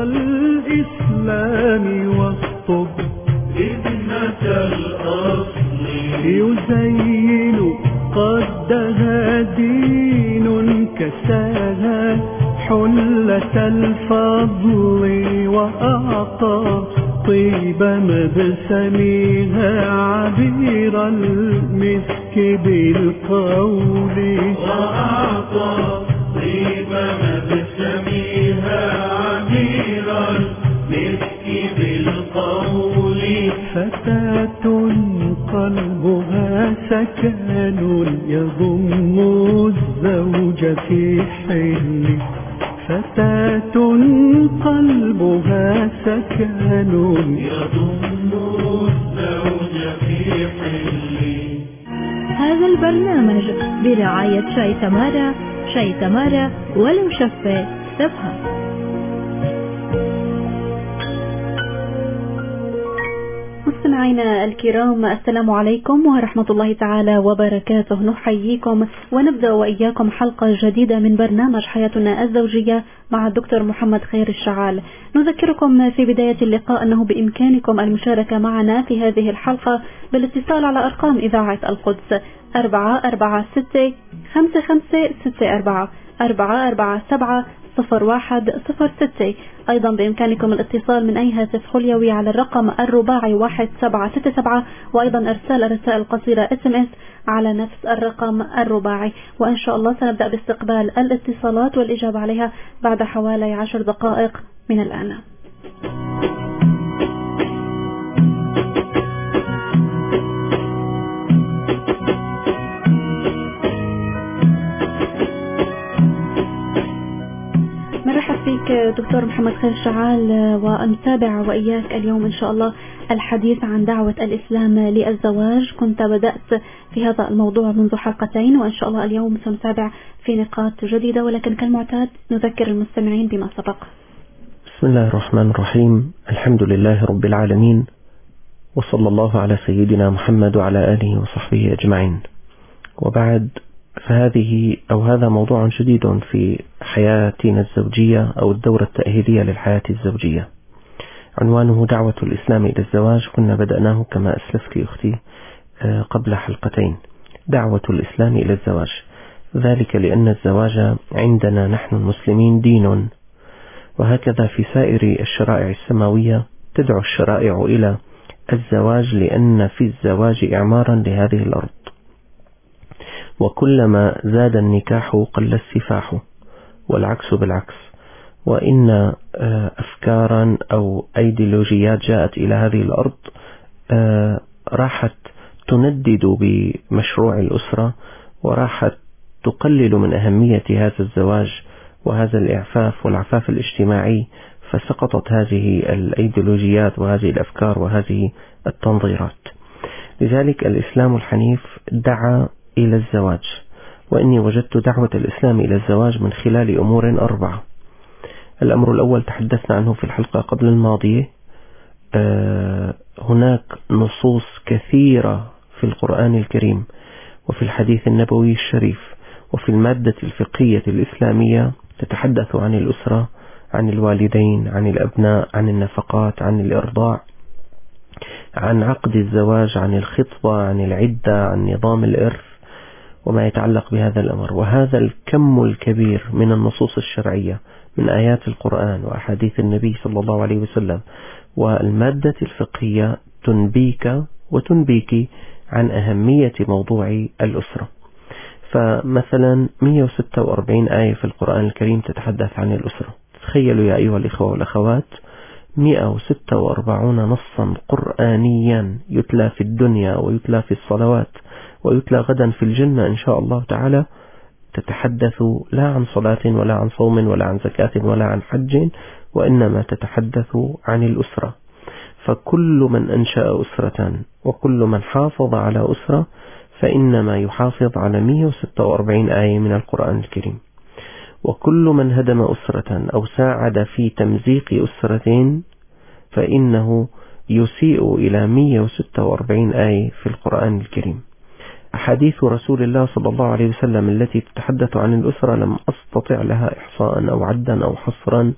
الإسلام والطب ابنة الأصل يزين قدها دين كساها حلة الفضل وأعطى طيب مبسمها عبير المسك بالقول وأعطى طيب مبسمها عبير المسك بالقول فتاة قلبها سكن يضم الزوج في حل فتاة قلبها سكن يضم الزوج في حل. هذا البرنامج برعاية شاي تمارا. شاي تمارا ولو شفة سبها. مستمعينا الكرام، السلام عليكم ورحمة الله تعالى وبركاته. نحييكم ونبدأ وإياكم حلقة جديدة من برنامج حياتنا الزوجية مع الدكتور محمد خير الشعال. نذكركم في بداية اللقاء أنه بإمكانكم المشاركة معنا في هذه الحلقة بالاتصال على أرقام إذاعة القدس 446-5564 447-0106. أيضا بإمكانكم الاتصال من أي هاتف خليوي على الرقم الرباعي 1767، وأيضا إرسال الرسائل القصيرة SMS على نفس الرقم الرباعي. وإن شاء الله سنبدأ باستقبال الاتصالات والإجابة عليها بعد حوالي 10 دقائق من الآن. مرحب فيك دكتور محمد خير الشعال، ونتابع وإياك اليوم إن شاء الله الحديث عن دعوة الإسلام للزواج. كنت بدأت في هذا الموضوع منذ حلقتين، وإن شاء الله اليوم سنتابع في نقاط جديدة، ولكن كالمعتاد نذكر المستمعين بما سبق. بسم الله الرحمن الرحيم. الحمد لله رب العالمين، وصلى الله على سيدنا محمد وعلى آله وصحبه أجمعين. وبعد، فهذه أو هذا موضوع جديد في حياتنا الزوجية أو الدورة التأهيلية للحياة الزوجية. عنوانه دعوة الإسلام إلى الزواج. كنا بدأناه كما أسلفت أختي قبل حلقتين. دعوة الإسلام إلى الزواج، ذلك لأن الزواج عندنا نحن المسلمين دين، وهكذا في سائر الشرائع السماوية تدعو الشرائع إلى الزواج، لأن في الزواج إعمارا لهذه الأرض، وكلما زاد النكاح قل السفاح، والعكس بالعكس. وإن أفكارا أو أيديولوجيات جاءت إلى هذه الأرض راحت تندد بمشروع الأسرة، وراحت تقلل من أهمية هذا الزواج وهذا الإعفاف والعفاف الاجتماعي، فسقطت هذه الأيديولوجيات وهذه الأفكار وهذه التنظيرات. لذلك الإسلام الحنيف دعا إلى الزواج، وإني وجدت دعوة الإسلام إلى الزواج من خلال أمور 4. الأمر الأول تحدثنا عنه في الحلقة قبل الماضية. هناك نصوص كثيرة في القرآن الكريم وفي الحديث النبوي الشريف وفي المادة الفقهية الإسلامية تتحدث عن الأسرة، عن الوالدين، عن الأبناء، عن النفقات، عن الإرضاع، عن عقد الزواج، عن الخطبة، عن العدة، عن نظام الإرث وما يتعلق بهذا الأمر. وهذا الكم الكبير من النصوص الشرعية من آيات القرآن وأحاديث النبي صلى الله عليه وسلم والمادة الفقهية تنبيك وتنبيك عن أهمية موضوع الأسرة. فمثلا 146 آية في القرآن الكريم تتحدث عن الأسرة. تخيلوا يا أيها الإخوة والأخوات، 146 نصا قرآنيا يتلى في الدنيا ويتلى في الصلوات ويتلى غدا في الجنة إن شاء الله تعالى، تتحدث لا عن صلاة ولا عن صوم ولا عن زكاة ولا عن حج، وإنما تتحدث عن الأسرة. فكل من أنشأ أسرة وكل من حافظ على أسرة فإنما يحافظ على 146 آية من القرآن الكريم. وكل من هدم أسرة أو ساعد في تمزيق أسرة فإنه يسيء إلى 146 آية في القرآن الكريم. أحاديث رسول الله صلى الله عليه وسلم التي تتحدث عن الأسرة لم أستطع لها إحصاء أو عدا أو حصرا،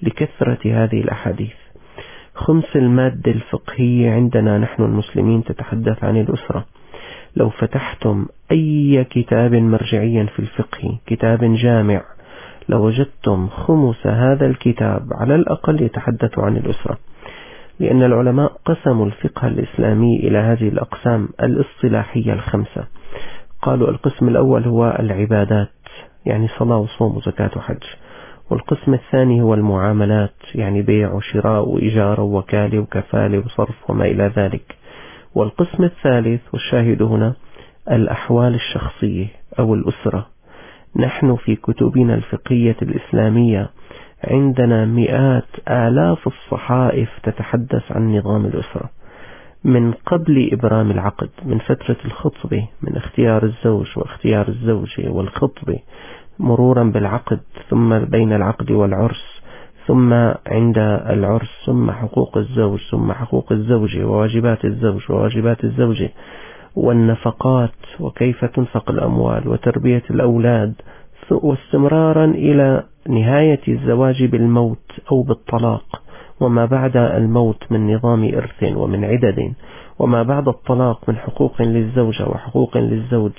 لكثرة هذه الأحاديث. خمس المادة الفقهية عندنا نحن المسلمين تتحدث عن الأسرة. لو فتحتم أي كتاب مرجعيا في الفقه، كتاب جامع، لوجدتم خمس هذا الكتاب على الأقل يتحدث عن الأسرة، لأن العلماء قسموا الفقه الإسلامي إلى هذه الأقسام الاصطلاحية الخمسة. قالوا القسم الأول هو العبادات، يعني صلاة وصوم وزكاة وحج. والقسم الثاني هو المعاملات، يعني بيع وشراء وإجارة ووكالة وكفالة وصرف وما إلى ذلك. والقسم الثالث والشاهد هنا الأحوال الشخصية أو الأسرة. نحن في كتبنا الفقهية الإسلامية عندنا مئات آلاف الصحائف تتحدث عن نظام الأسرة، من قبل إبرام العقد، من فترة الخطبة، من اختيار الزوج واختيار الزوجة والخطبة، مرورا بالعقد، ثم بين العقد والعرس، ثم عند العرس، ثم حقوق الزوج، ثم حقوق الزوجة وواجبات الزوج وواجبات الزوجة، والنفقات وكيف تنفق الأموال وتربية الأولاد، واستمرارا إلى نهاية الزواج بالموت أو بالطلاق، وما بعد الموت من نظام إرث ومن عدد، وما بعد الطلاق من حقوق للزوجة وحقوق للزوج،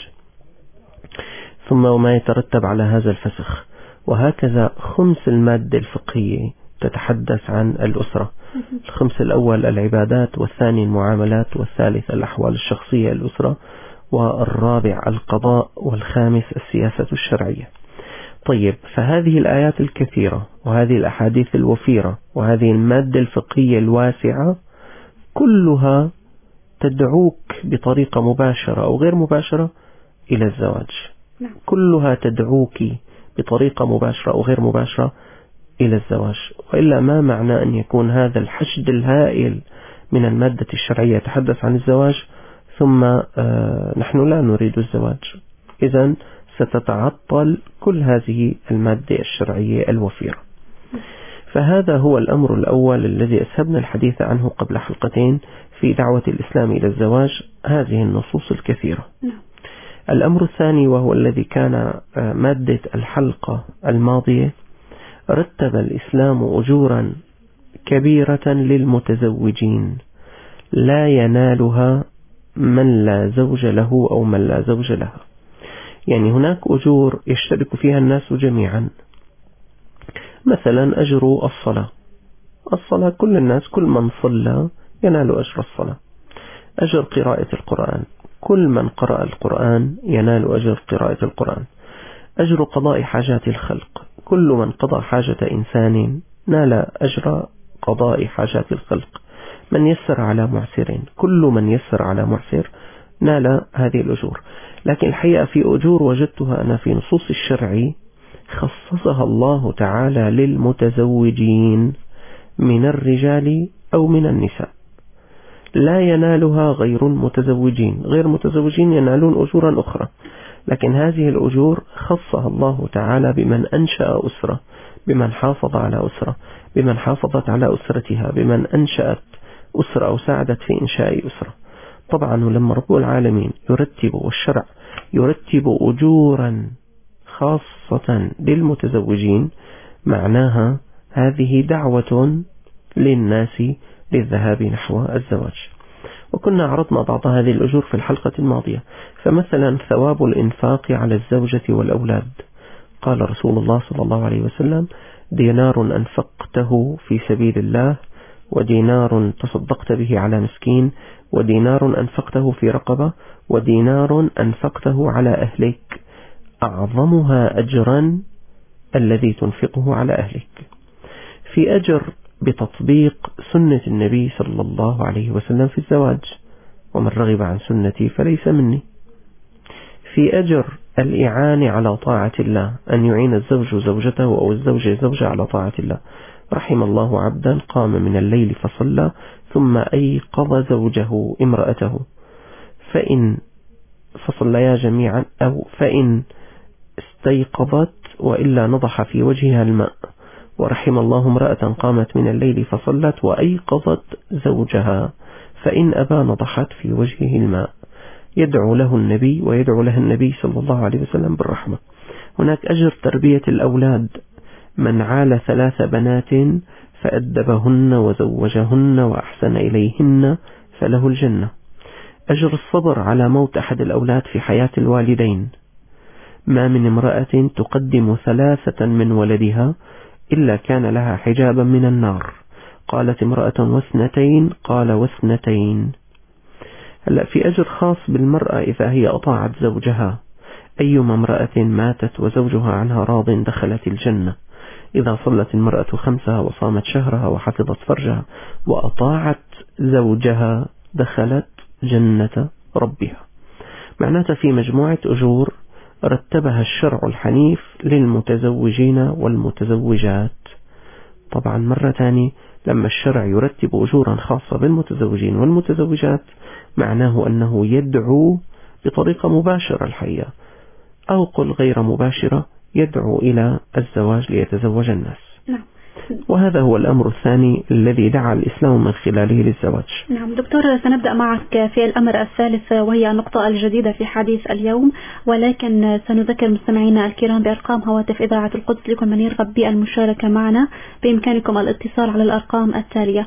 ثم وما يترتب على هذا الفسخ. وهكذا خمس المادة الفقهية تتحدث عن الأسرة. الخمس الأول العبادات، والثاني المعاملات، والثالث الأحوال الشخصية الأسرة، والرابع القضاء، والخامس السياسة الشرعية. طيب، فهذه الآيات الكثيرة وهذه الأحاديث الوفيرة وهذه المادة الفقهية الواسعة كلها تدعوك بطريقة مباشرة أو غير مباشرة إلى الزواج. كلها تدعوك بطريقة مباشرة أو غير مباشرة إلى الزواج، وإلا ما معنى أن يكون هذا الحشد الهائل من المادة الشرعية يتحدث عن الزواج ثم نحن لا نريد الزواج؟ إذن ستتعطل كل هذه المادة الشرعية الوفيرة. فهذا هو الأمر الأول الذي أسهبنا الحديث عنه قبل حلقتين في دعوة الإسلام إلى الزواج، هذه النصوص الكثيرة. الأمر الثاني وهو الذي كان مادة الحلقة الماضية، رتب الإسلام أجورا كبيرة للمتزوجين لا ينالها من لا زوج له أو من لا زوج لها. يعني هناك أجور يشترك فيها الناس جميعا، مثلا أجر الصلاة كل الناس، كل من صلى ينال أجر الصلاة. أجر قراءة القرآن، كل من قرأ القرآن ينال أجر قراءة القرآن. أجر قضاء حاجات الخلق، كل من قضى حاجة إنسان نال أجر قضاء حاجات الخلق. من يسر على معسر، كل من يسر على معسر نال هذه الأجور. لكن الحقيقة في أجور وجدتها أنا في نصوص الشرع خصصها الله تعالى للمتزوجين من الرجال أو من النساء، لا ينالها غير المتزوجين. غير المتزوجين ينالون أجورا أخرى، لكن هذه الأجور خصها الله تعالى بمن أنشأ أسرة، بمن حافظ على أسرة، بمن حافظت على أسرتها، بمن أنشأت أسرة أو ساعدت في إنشاء أسرة. طبعا لما رب العالمين يرتب والشرع يرتب أجورا خاصة للمتزوجين، معناها هذه دعوة للناس للذهاب نحو الزواج. وكنا عرضنا بعض هذه الأجور في الحلقة الماضية. فمثلا ثواب الإنفاق على الزوجة والأولاد، قال رسول الله صلى الله عليه وسلم: دينار أنفقته في سبيل الله، ودينار تصدقت به على مسكين، ودينار أنفقته في رقبة، ودينار أنفقته على أهلك، أعظمها أجرا الذي تنفقه على أهلك. في أجر بتطبيق سنة النبي صلى الله عليه وسلم في الزواج: ومن رغب عن سنتي فليس مني. في أجر الإعانة على طاعة الله، أن يعين الزوج زوجته أو الزوجة زوجة على طاعة الله. رحم الله عبدا قام من الليل فصلى ثم أيقظ زوجه امرأته فإن فصليا جميعا، أو فإن استيقظت وإلا نضح في وجهها الماء. ورحم الله امرأة قامت من الليل فصلت وأيقظت زوجها فإن أبى نضحت في وجهه الماء. يدعو له النبي ويدعو له النبي صلى الله عليه وسلم بالرحمة. هناك أجر تربية الأولاد، من عال 3 بنات فأدبهن وزوجهن وأحسن إليهن فله الجنة. أجر الصبر على موت أحد الأولاد في حياة الوالدين. ما من امرأة تقدم 3 من ولدها إلا كان لها حجابا من النار. قالت امرأة و2، قال و2. هلأ في أجر خاص بالمرأة إذا هي أطاعت زوجها. أيما امرأة ماتت وزوجها عنها راض دخلت الجنة. إذا صلت المرأة 5 وصامت شهرها وحفظت فرجها وأطاعت زوجها دخلت جنة ربها. معناتها في مجموعة أجور رتبها الشرع الحنيف للمتزوجين والمتزوجات. طبعا مرة ثانية لما الشرع يرتب أجورا خاصة بالمتزوجين والمتزوجات معناه أنه يدعو بطريقة مباشرة الحقيقة، أو قل غير مباشرة، يدعو إلى الزواج ليتزوج الناس. نعم. وهذا هو الأمر الثاني الذي دعا الإسلام من خلاله للزواج. نعم دكتور، سنبدأ معك في الأمر الثالث وهي النقطة الجديدة في حديث اليوم، ولكن سنذكر مستمعينا الكرام بأرقام هواتف إذاعة القدس لكل من يرغب بالمشاركة معنا. بإمكانكم الاتصال على الأرقام التالية: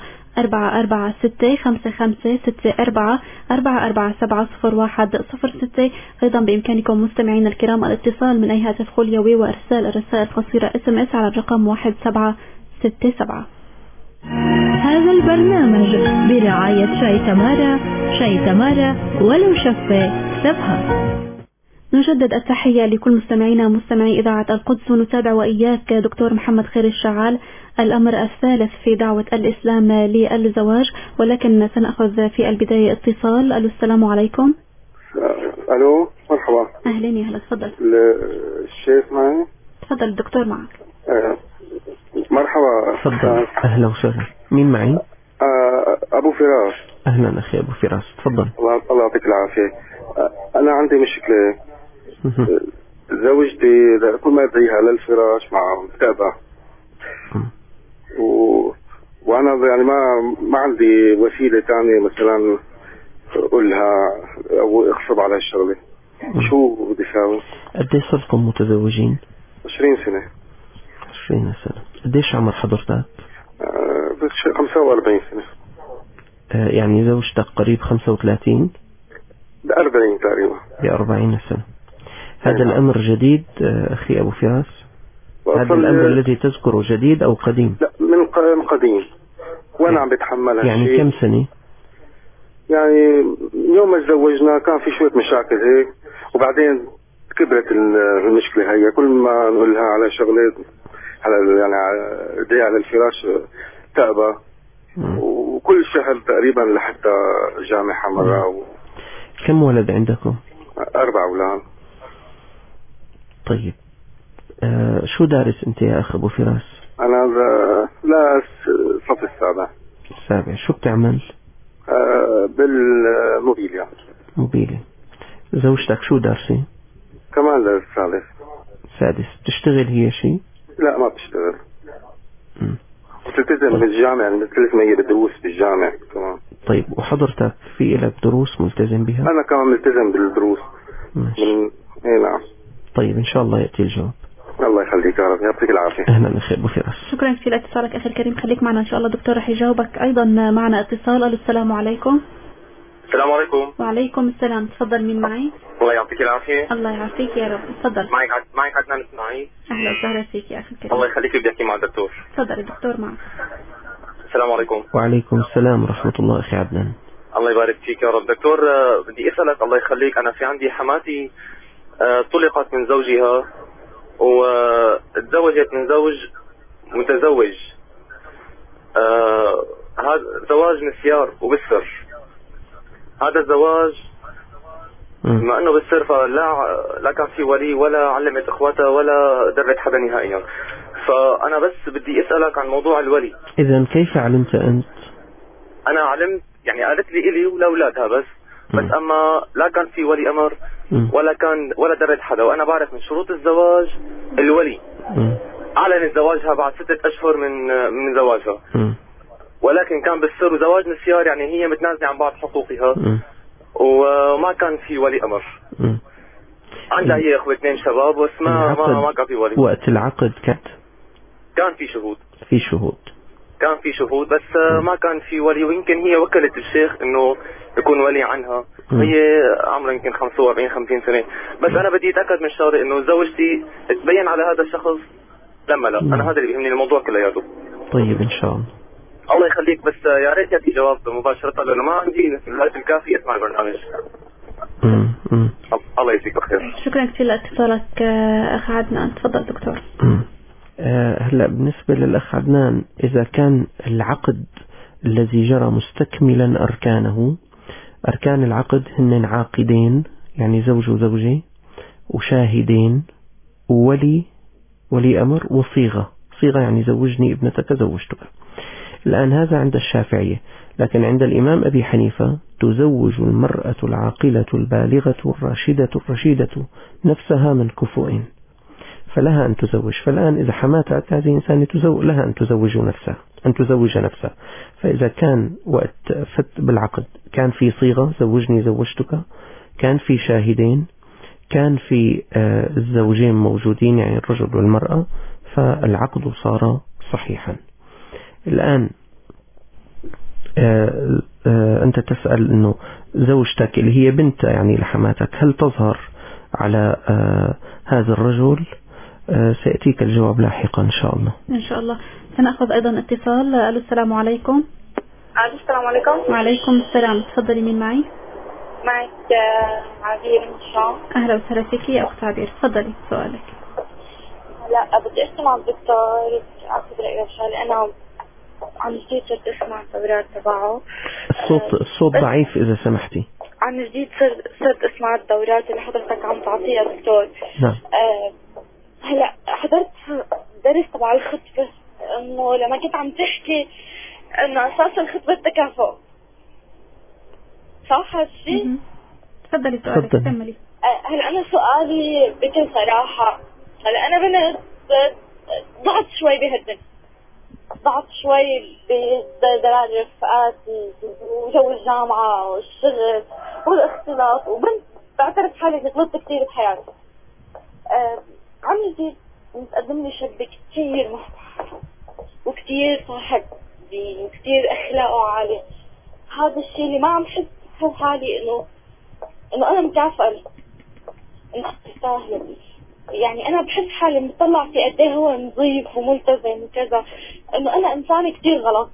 446-564-447-0106. أيضا بإمكانكم مستمعين الكرام الاتصال من أي هاتف خليوي وإرسال الرسائل القصيرة SMS على الرقم 1767. هذا البرنامج برعاية شاي تمارا. شاي تمارا ولو شفة سبها. نجدد التحية لكل مستمعينا مستمعي إذاعة القدس، ونتابع وإياك دكتور محمد خير الشعال الأمر الثالث في دعوة الإسلام للزواج، ولكن سنأخذ في البداية اتصال. السلام عليكم. ألو، مرحبا. أهلين، يا هلا، تفضل. الشيخ معي؟ تفضل الدكتور معك. مرحبا. تفضل. أهلا وسهلا. مين معي؟ أبو فراس. أهلا أخي أبو فراس، تفضل. الله يعطيك العافية. أنا عندي مشكلة. زوجتي كل ما أدعيها للفراش مع متابعة، وأنا يعني ما عندي وسيلة تانية مثلا أقولها أو أخصب على الشغلة. شو بدي أساوي؟ قديش صرتم متزوجين؟ 20 سنة. 20 سنة. قديش عمر حضرتك؟ 45 سنة. يعني زوجتك قريب 35؟ 40 تقريبا. 40 سنة. هذا الأمر جديد أخي أبو فراس؟ هذا الأمر الذي تذكره جديد أو قديم؟ لا، من قديم، وأنا عم بتحمل هالشيء. يعني كم سنة؟ يعني يوم ما تزوجنا كان في شوية مشاكل هيك، وبعدين كبرت المشكلة هي. كل ما نقولها على شغلة على يعني على الفراش تأبى، وكل شهر تقريبا لحتى جامعة مرة. كم ولد عندكم؟ 4 أولاد. طيب شو دارس أنت يا أخ أبو فراس؟ أنا لا الصف السابع. شو بتعمل؟ بالموبيليا. موبيلي. زوجتك شو دارسة؟ كمان سادس. بتشتغل هي شيء؟ لا، ما بتشتغل. بتلتزم بالجامعة، يعني ملتزمة هي بالدروس بالجامعة كمان. طيب وحضرتك في لك دروس ملتزم بها؟ أنا كمان ملتزم بالدروس. ماشي. نعم. طيب إن شاء الله يأتي الجواب. الله يخليك يا رب، يعطيك العافية. أهلا أخي أبو فراس. شكرا كثير لاتصالك أخي الكريم، خليك معنا إن شاء الله. دكتور رح يجاوبك. أيضا معنا اتصال. السلام عليكم. السلام عليكم. وعليكم السلام. تفضل، مين معي؟ الله يعطيك العافية. الله يعافيك يا رب. تفضل. معك عدنان اسماعيل. أهلا وسهلا فيك يا أخي الكريم. الله يخليك، بدي أحكي مع الدكتور. تفضل الدكتور معك. السلام عليكم. وعليكم السلام ورحمة الله أخي عدنان. الله يبارك فيك يا رب. دكتور بدي أسألك، الله يخليك، أنا في عندي حماتي طلقت من زوجها وتزوجت من زوج متزوج. هذا زواج مسيار وبالسر. هذا الزواج بما انه بالسر فلا كان في ولي ولا علمت اخواتها ولا درت حدا نهائيا. فانا بس بدي اسالك عن موضوع الولي. اذا كيف علمت انت؟ انا علمت، يعني قالت لي الي ولاولادها بس اما لا كان في ولي امر ولا درت حدا. وانا بعرف من شروط الزواج الولي. اعلنت زواجها بعد 6 أشهر من زواجها، ولكن كان بالسر وزواج مسيار، يعني هي متنازلة عن بعض حقوقها وما كان في ولي امر. عندها هي اخوة 2 شباب بس ما كان في ولي. وقت العقد كانت كان في شهود. كان في شهود بس ما كان في ولي، ويمكن هي وكلت الشيخ انه يكون ولي عنها. هي عمرها يمكن 45-50 سنة. بس انا بدي اتاكد من شغله انه زوجتي تبين على هذا الشخص لما لا. انا هذا اللي بيهمني الموضوع كلياته. طيب ان شاء الله. الله يخليك، بس يا ريت يعطي جواب مباشرة لانه ما عندي الوقت الكافي اسمع البرنامج. الله يجزيك بخير. شكرا كثير لاتصالك اخ عدنان. تفضل دكتور. هلا بالنسبة للأخ عدنان، إذا كان العقد الذي جرى مستكملا أركانه، أركان العقد هن عاقدين يعني زوج وزوجة وشاهدين وولي أمر وصيغة يعني زوجني ابنتك زوجتك. الآن هذا عند الشافعية، لكن عند الإمام أبي حنيفة تزوج المرأة العاقلة البالغة الرشيدة نفسها من كفؤ فلها أن تزوج. فالآن إذا حماتت هذه إنسان لها أن تزوج نفسها. فإذا كان وقت فت بالعقد كان في صيغة زوجني زوجتك، كان في شاهدين، كان في الزوجين موجودين يعني الرجل والمرأة، فالعقد صار صحيحا. الآن أنت تسأل أنه زوجتك اللي هي بنت يعني لحماتك هل تظهر على هذا الرجل؟ سيأتيك الجواب لاحقا إن شاء الله. إن شاء الله. سنأخذ أيضا اتصال. ألو السلام عليكم. السلام عليكم. وعليكم السلام. تفضلي. مين معي؟ معك عبير من الشام. أهلا وسهلا فيك يا أخت عبير. تفضلي سؤالك. لا بدي أسمع الدكتور أخذ رأيه بشغلة. أنا عن جديد صرت أسمع الدورات تبعه. الصوت ضعيف إذا سمحتي. عن جديد صرت أسمع الدورات اللي حضرتك عم تعطيها دكتور. نعم. هلا حضرت درس تبع الخطبة، إنه لما كنت عم تحكي إنه أساس الخطبة التكافؤ، صح هذا الشيء؟ تفضلي سؤالك. كملي. هلا أنا سؤالي بكل صراحة، هلا أنا بنت ضعت شوي بهالدنيا، ضعت شوي بدرجة رفقاتي وجو الجامعة والشغل والاختلاط، وبنت بعترف حالي إني غلطت كثير بحياتي. عم جديد متقدم لي شاب كثير محترم وكثير صاحب دين وكثير أخلاقه عالي. هذا الشيء اللي ما عم حس حالي إنه أنا مكافئة إنه أستاهل. يعني أنا بحس حالي مطلع في قد إيه هو نظيف وملتزم وكذا، إنه أنا إنسان كثير غلط.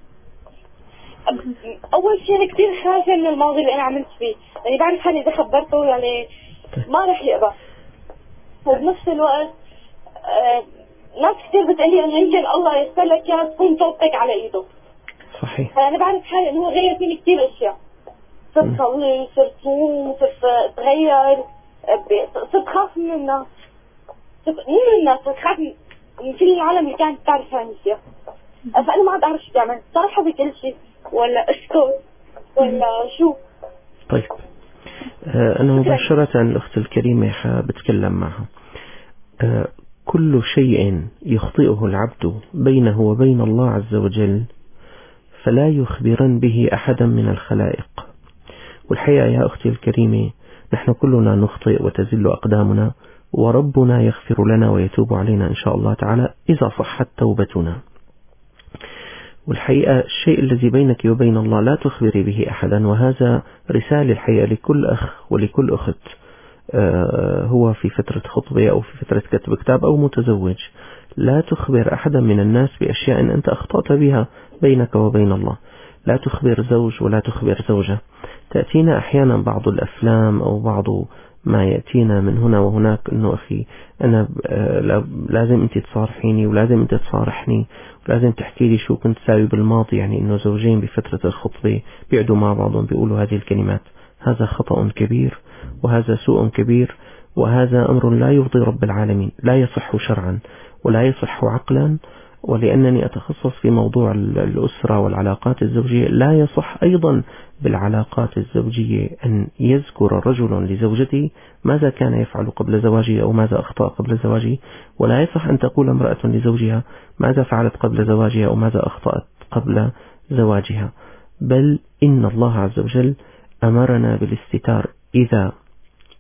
أول شيء أنا كثير خايفة من الماضي اللي أنا عملت فيه، يعني بعرف حالي إذا خبرته يعني ما رح يقبل. وبنفس الوقت ناس كثير بتقلي إنه يمكن الله يستر لك يا تكون توبتك على إيده. صحيح. فأنا بعرف حالي إنه هو غير فيني كثير أشياء، صرت صلي، صرت صوم، صرت أتغير، صرت خاف من الناس، صرت خاف من كل العالم اللي كانت تعرف عني فيها. فأنا ما عاد أعرف شو بعمل، صراحة بكل شيء ولا أسكت ولا شو. طيب أنا مباشرة الأخت الكريمة بتكلم معها. كل شيء يخطئه العبد بينه وبين الله عز وجل فلا يخبرن به أحدا من الخلائق. والحقيقة يا أختي الكريمة نحن كلنا نخطئ وتزل أقدامنا، وربنا يغفر لنا ويتوب علينا إن شاء الله تعالى إذا صحت توبتنا. والحقيقة الشيء الذي بينك وبين الله لا تخبري به أحدا، وهذا رسالة الحقيقة لكل أخ ولكل أخت هو في فترة خطبة أو في فترة كتب كتاب أو متزوج. لا تخبر أحدا من الناس بأشياء أنت أخطأت بها بينك وبين الله. لا تخبر زوج ولا تخبر زوجة. تأتينا أحيانا بعض الأفلام أو بعض ما يأتينا من هنا وهناك أنه أخي أنا لازم أنت تصارحيني ولازم أنت تصارحني ولازم تحكي لي شو كنت ساوي بالماضي. يعني أنه زوجين بفترة الخطبة بيقعدوا مع بعضهم بيقولوا هذه الكلمات. هذا خطأ كبير وهذا سوء كبير، وهذا أمر لا يرضي رب العالمين، لا يصح شرعا ولا يصح عقلا. ولأنني أتخصص في موضوع الأسرة والعلاقات الزوجية، لا يصح أيضا بالعلاقات الزوجية أن يذكر رجل لزوجته ماذا كان يفعل قبل زواجه أو ماذا أخطأ قبل زواجه، ولا يصح أن تقول امرأة لزوجها ماذا فعلت قبل زواجها أو ماذا أخطأت قبل زواجها. بل إن الله عز وجل أمرنا بالاستتار. إذا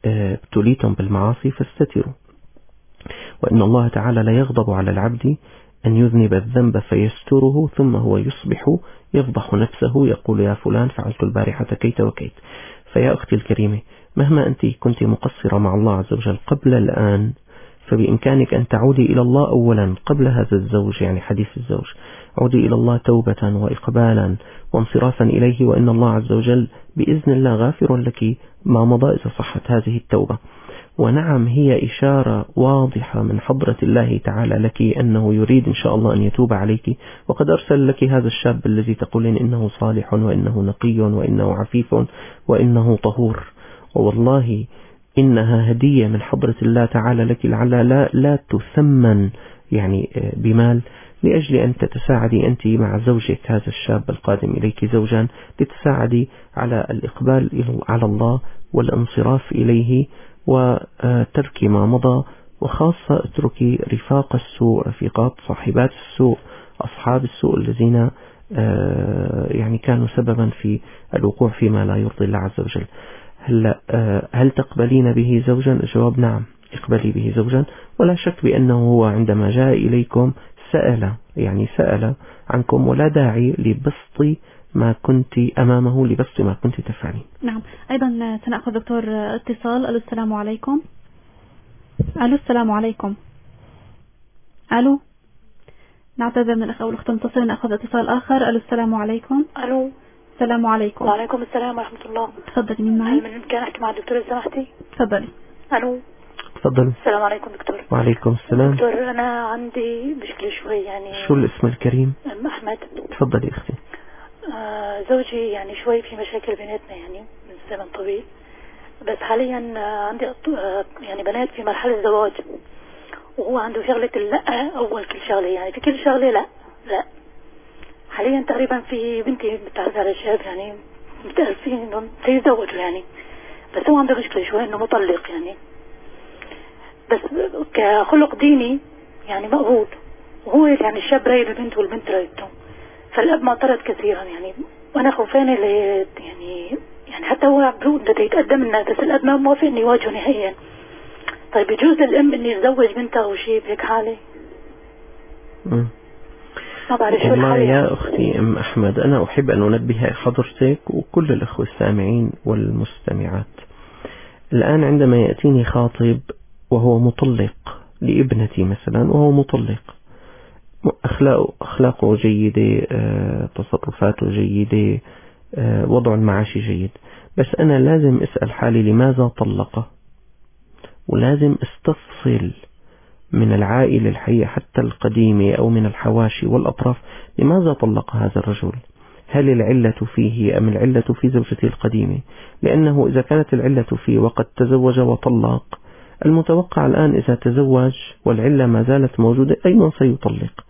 ابتليتم بالمعاصي فاستتروا، وإن الله تعالى لا يغضب على العبد أن يذنب الذنب فيستره ثم هو يصبح يفضح نفسه يقول يا فلان فعلت البارحة كيت وكيت. فيا أختي الكريمة، مهما أنت كنت مقصرة مع الله عز وجل قبل الآن، فبإمكانك أن تعودي إلى الله أولا قبل هذا الزوج، يعني حديث الزوج. عودي إلى الله توبة وإقبالا وانصرافا إليه، وإن الله عز وجل بإذن الله غافر لك ما مضى إذا صحت هذه التوبة. ونعم، هي إشارة واضحة من حضرة الله تعالى لك أنه يريد إن شاء الله أن يتوب عليك، وقد أرسل لك هذا الشاب الذي تقولين إنه صالح وإنه نقي وإنه عفيف وإنه طهور. والله إنها هدية من حضرة الله تعالى لك، لعل لا تثمن يعني بمال، لأجل أن تتساعدي أنت مع زوجك هذا الشاب القادم إليك زوجا، لتساعدي على الإقبال على الله والانصراف إليه وترك ما مضى، وخاصة اتركي رفاق السوء، رفيقات صاحبات السوء، أصحاب السوء الذين يعني كانوا سببا في الوقوع فيما لا يرضي الله عز وجل. هل تقبلين به زوجا؟ الجواب نعم، اقبلي به زوجا، ولا شك بأنه هو عندما جاء إليكم سأل عنكم، ولا داعي لبسط ما كنت أمامه، لبسط ما كنت تفعلين. نعم. أيضا سنأخذ دكتور اتصال. ألو السلام عليكم. ألو السلام عليكم. ألو، نعتذر من الأخ أو الأخت المتصل، نأخذ اتصال آخر. ألو السلام عليكم. ألو السلام عليكم. وعليكم السلام ورحمة الله. تفضلي، مين معي؟ من كان أحكي مع الدكتور إذا سمحتي؟ تفضلي. ألو. تفضل. السلام عليكم دكتور. وعليكم السلام. دكتور، أنا عندي مشكلة شوي يعني. شو الاسم الكريم؟ أحمد. تفضلي أختي. زوجي يعني شوي في مشاكل بيناتنا يعني من زمن طويل، بس حاليا عندي يعني بنات في مرحلة زواج، وهو عنده شغلة اللا أول كل شغلة، يعني في كل شغلة لا. حاليا تقريبا في بنتي بتعرف على الشاب يعني متألفين إنهم سيتزوجوا يعني، بس هو عنده مشكلة شوي إنه مطلق يعني، بس كخلق ديني يعني مقبول، وهو يعني الشاب رايد البنت والبنت رايدته، فالأب معترض كثيرا يعني، وأنا خوفانة يعني حتى هو بده يتقدم لنا، بس الأب ما موافق إنه يواجهه نهائيا. طيب يجوز للأم إني يتزوج بنتها أو شيء بهيك حالة؟ ما بعرف شو والله الحالة. يا أختي أم أحمد، أنا أحب أن أنبه حضرتك وكل الأخوة السامعين والمستمعات. الآن عندما يأتيني خاطب وهو مطلق لابنتي مثلا، وهو مطلق، أخلاقه جيدة، تصرفاته جيدة، وضع المعاشي جيد، بس أنا لازم أسأل حالي لماذا طلقه، ولازم استفصل من العائلة الحية حتى القديمة أو من الحواشي والأطراف، لماذا طلق هذا الرجل؟ هل العلة فيه أم العلة في زوجته القديمة؟ لأنه إذا كانت العلة فيه وقد تزوج وطلق، المتوقع الآن إذا تزوج والعلة ما زالت موجودة أيضا سيطلق.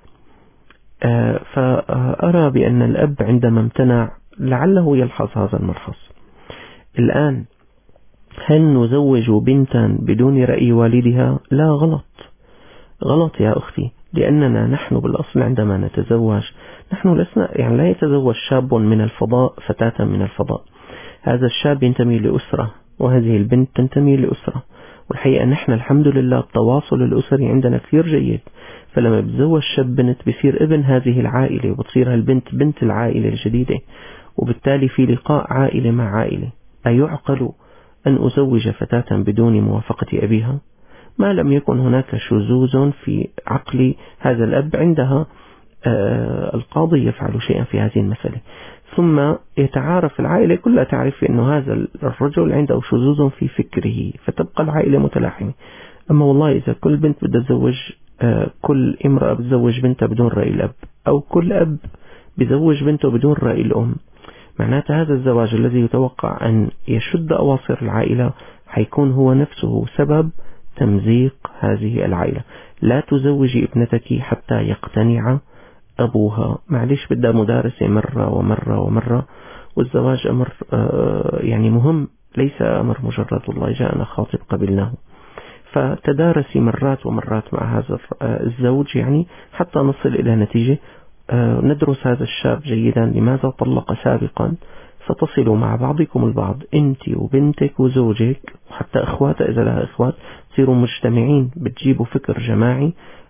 فأرى بأن الأب عندما امتنع لعله يلحظ هذا الملحظ. الآن هل نزوج بنتا بدون رأي والدها؟ لا، غلط يا أختي، لأننا نحن بالأصل عندما نتزوج نحن لسنا يعني لا يتزوج شاب من الفضاء فتاة من الفضاء. هذا الشاب ينتمي لأسرة وهذه البنت تنتمي لأسرة، والحقيقة نحن الحمد لله التواصل الأسري عندنا كثير جيد، فلما بتزوج شاب بنت بصير ابن هذه العائلة، وبتصير هالبنت بنت العائلة الجديدة، وبالتالي في لقاء عائلة مع عائلة. أيعقل أن أزوج فتاة بدون موافقة أبيها؟ ما لم يكن هناك شذوذ في عقل هذا الأب عندها القاضي يفعل شيئا في هذه المسألة، ثم يتعارف العائلة كلها تعرف أن هذا الرجل عنده شذوذ في فكره، فتبقى العائلة متلاحمة. أما والله إذا كل بنت بدها تزوج، كل امرأة بتزوج بنتها بدون رأي الأب، أو كل أب بزوج بنته بدون رأي الأم، معناته هذا الزواج الذي يتوقع أن يشد أواصر العائلة حيكون هو نفسه سبب تمزيق هذه العائلة. لا تزوجي ابنتك حتى يقتنع أبوها، معلش بدها مدارسة مرة ومرة ومرة، والزواج أمر يعني مهم، ليس أمر مجرد والله جاءنا خاطب قبلناه. فتدارسي مرات ومرات مع هذا الزوج يعني حتى نصل إلى نتيجة، ندرس هذا الشاب جيدا لماذا طلق سابقا، فتصلوا مع بعضكم البعض، انت وبنتك وزوجك وحتى اخوات اذا لها اخوات، تصيروا مجتمعين، بتجيبوا فكر جماعي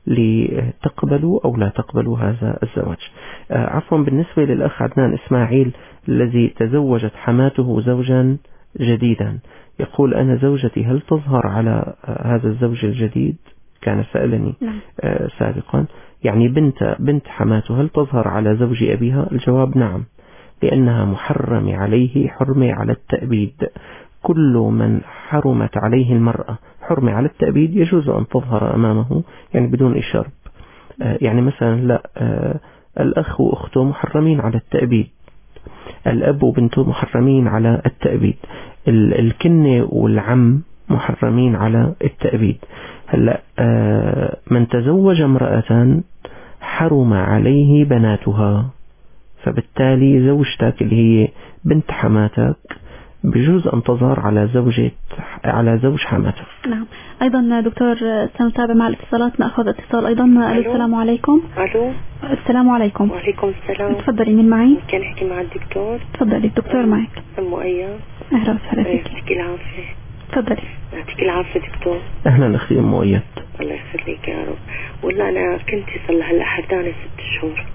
لتقبلوا أو لا تقبلوا هذا الزواج. عفوا، بالنسبة للأخ عدنان إسماعيل الذي تزوجت حماته زوجا جديدا، يقول أنا زوجتي هل تظهر على هذا الزوج الجديد؟ كان سألني سابقا، يعني بنت حماته هل تظهر على زوج أبيها؟ الجواب نعم، لأنها محرم عليه حرمة على التأبيد. كل من حرمت عليه المرأة حرمة على التأبيد يجوز أن تظهر أمامه يعني بدون إشارة. يعني مثلا لا، الأخ وأخته محرمين على التأبيد، الأب وبنته محرمين على التأبيد، الكنة والعم محرمين على التأبيد. هلا من تزوج امرأة حرم عليه بناتها، فبالتالي زوجتك اللي هي بنت حماتك بجوز أن تظهر على زوج حماتك. نعم. أيضا دكتور سنتابع مع الاتصالات، نأخذ اتصال أيضا. السلام عليكم. ألو. السلام عليكم. وعليكم السلام. تفضلي، من معي؟ كان أحكي مع الدكتور. تفضلي الدكتور معك. مؤيد. أهلا وسهلا فيك. يعطيك العافية. تفضلي. يعطيك العافية دكتور. أهلا أختي مؤيد. الله يخليك يا رب. والله أنا كنت صار لها هلا حداني 6 شهور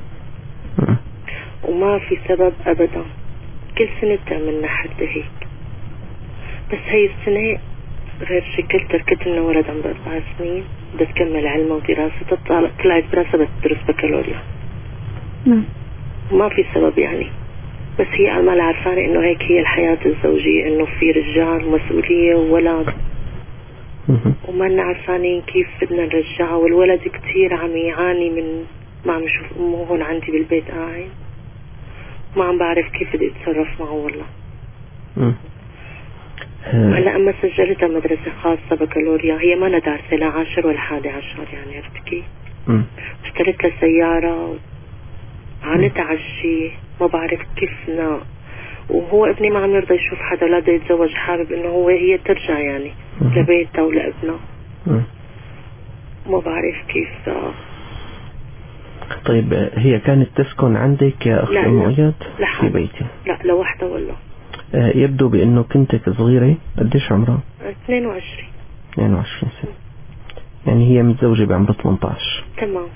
وما في سبب أبدا، كل سنة بتعملنا حد هيك، بس هي السنة غير شكل. تركت لنا ولد عمره 4 سنين بدها تكمل علمها ودراستها، طلعت براسها بدها تدرس بكالوريا. ما في سبب يعني، بس هي عمال عارفانة انه هيك هي الحياة الزوجية، انه في رجال ومسؤولية وولد، وما لنا عارفانين كيف بدنا نرجعه. والولد كتير عم يعاني من ما عم يشوف امه هون عندي بالبيت قاعد، ما عم بعرف كيف بدي اتصرف معه والله. هلا اما سجلتها مدرسة خاصة بكالوريا، هي ما دارسة لا 10 ولا 11 يعني، عرفت كيف؟ اشتريت لها سيارة عانت على الشيء، ما بعرف كيفنا. وهو ابني ما عم يرضى يشوف حدا ولا بده يتزوج، حابب انه هي ترجع يعني لبيتها ولابنها. ما بعرف كيف. طيب هي كانت تسكن عندك يا أخت مؤيد في بيتي؟ لا لوحدها والله. يبدو بأنه كنتك صغيرة. قديش عمرها؟ 22 سنة. يعني هي متزوجة بعمر 18. تمام.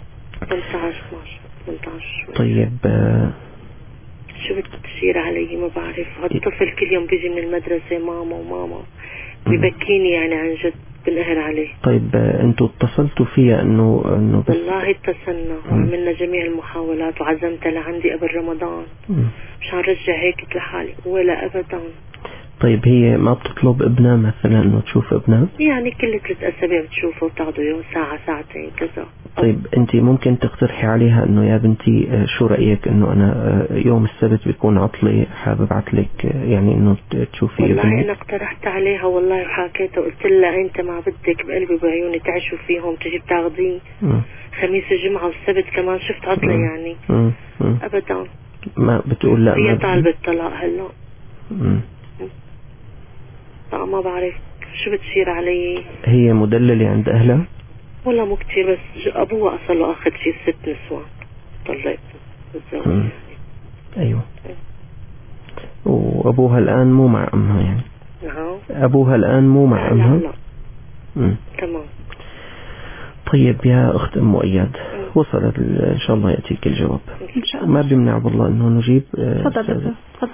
18. طيب شو بتشير علي؟ ما بعرف. هالطفل كل يوم بيجي من المدرسة ماما ببكيني يعني، عن جد بنقهر عليه. طيب انتوا اتصلتوا فيها انه والله اتصلنا وعملنا جميع المحاولات وعزمتها لعندي قبل رمضان مشان رجع هيك لحالي، ولا ابدا. طيب هي ما بتطلب ابنها مثلا انه تشوف ابنها؟ يعني كل 3 أسابيع بتشوفه وتاخده ساعة ساعتين كذا. طيب انت ممكن تقترحي عليها انه يا بنتي شو رأيك انه انا يوم السبت بيكون عطلة، حابب ابعتلك يعني انه تشوفي ابنك. والله انا اقترحت عليها والله وحكيتها، قلت لها انت ما بدك بقلبي وبعيوني تعيشوا فيهم، تجي بتاخذيه خميس الجمعة والسبت كمان، شفت عطلة يعني. ابدا ما بتقول لا. هي طالبة طلاق هلا. ما بعرف شو بتشير علي. هي مدللة عند أهلها؟ والله مو كتير، بس أبوها أصله أخذ شي 6 نسوان طلقت بالزواج. أيوة. وأبوها الآن مو مع أمها يعني؟ نعم. أبوها الآن مو مع أمها؟ لا. تمام. طيب يا أخت مؤيد، وصلت إن شاء الله يأتيك الجواب إن شاء الله. ما بيمنع والله أنه نجيب. تفضل.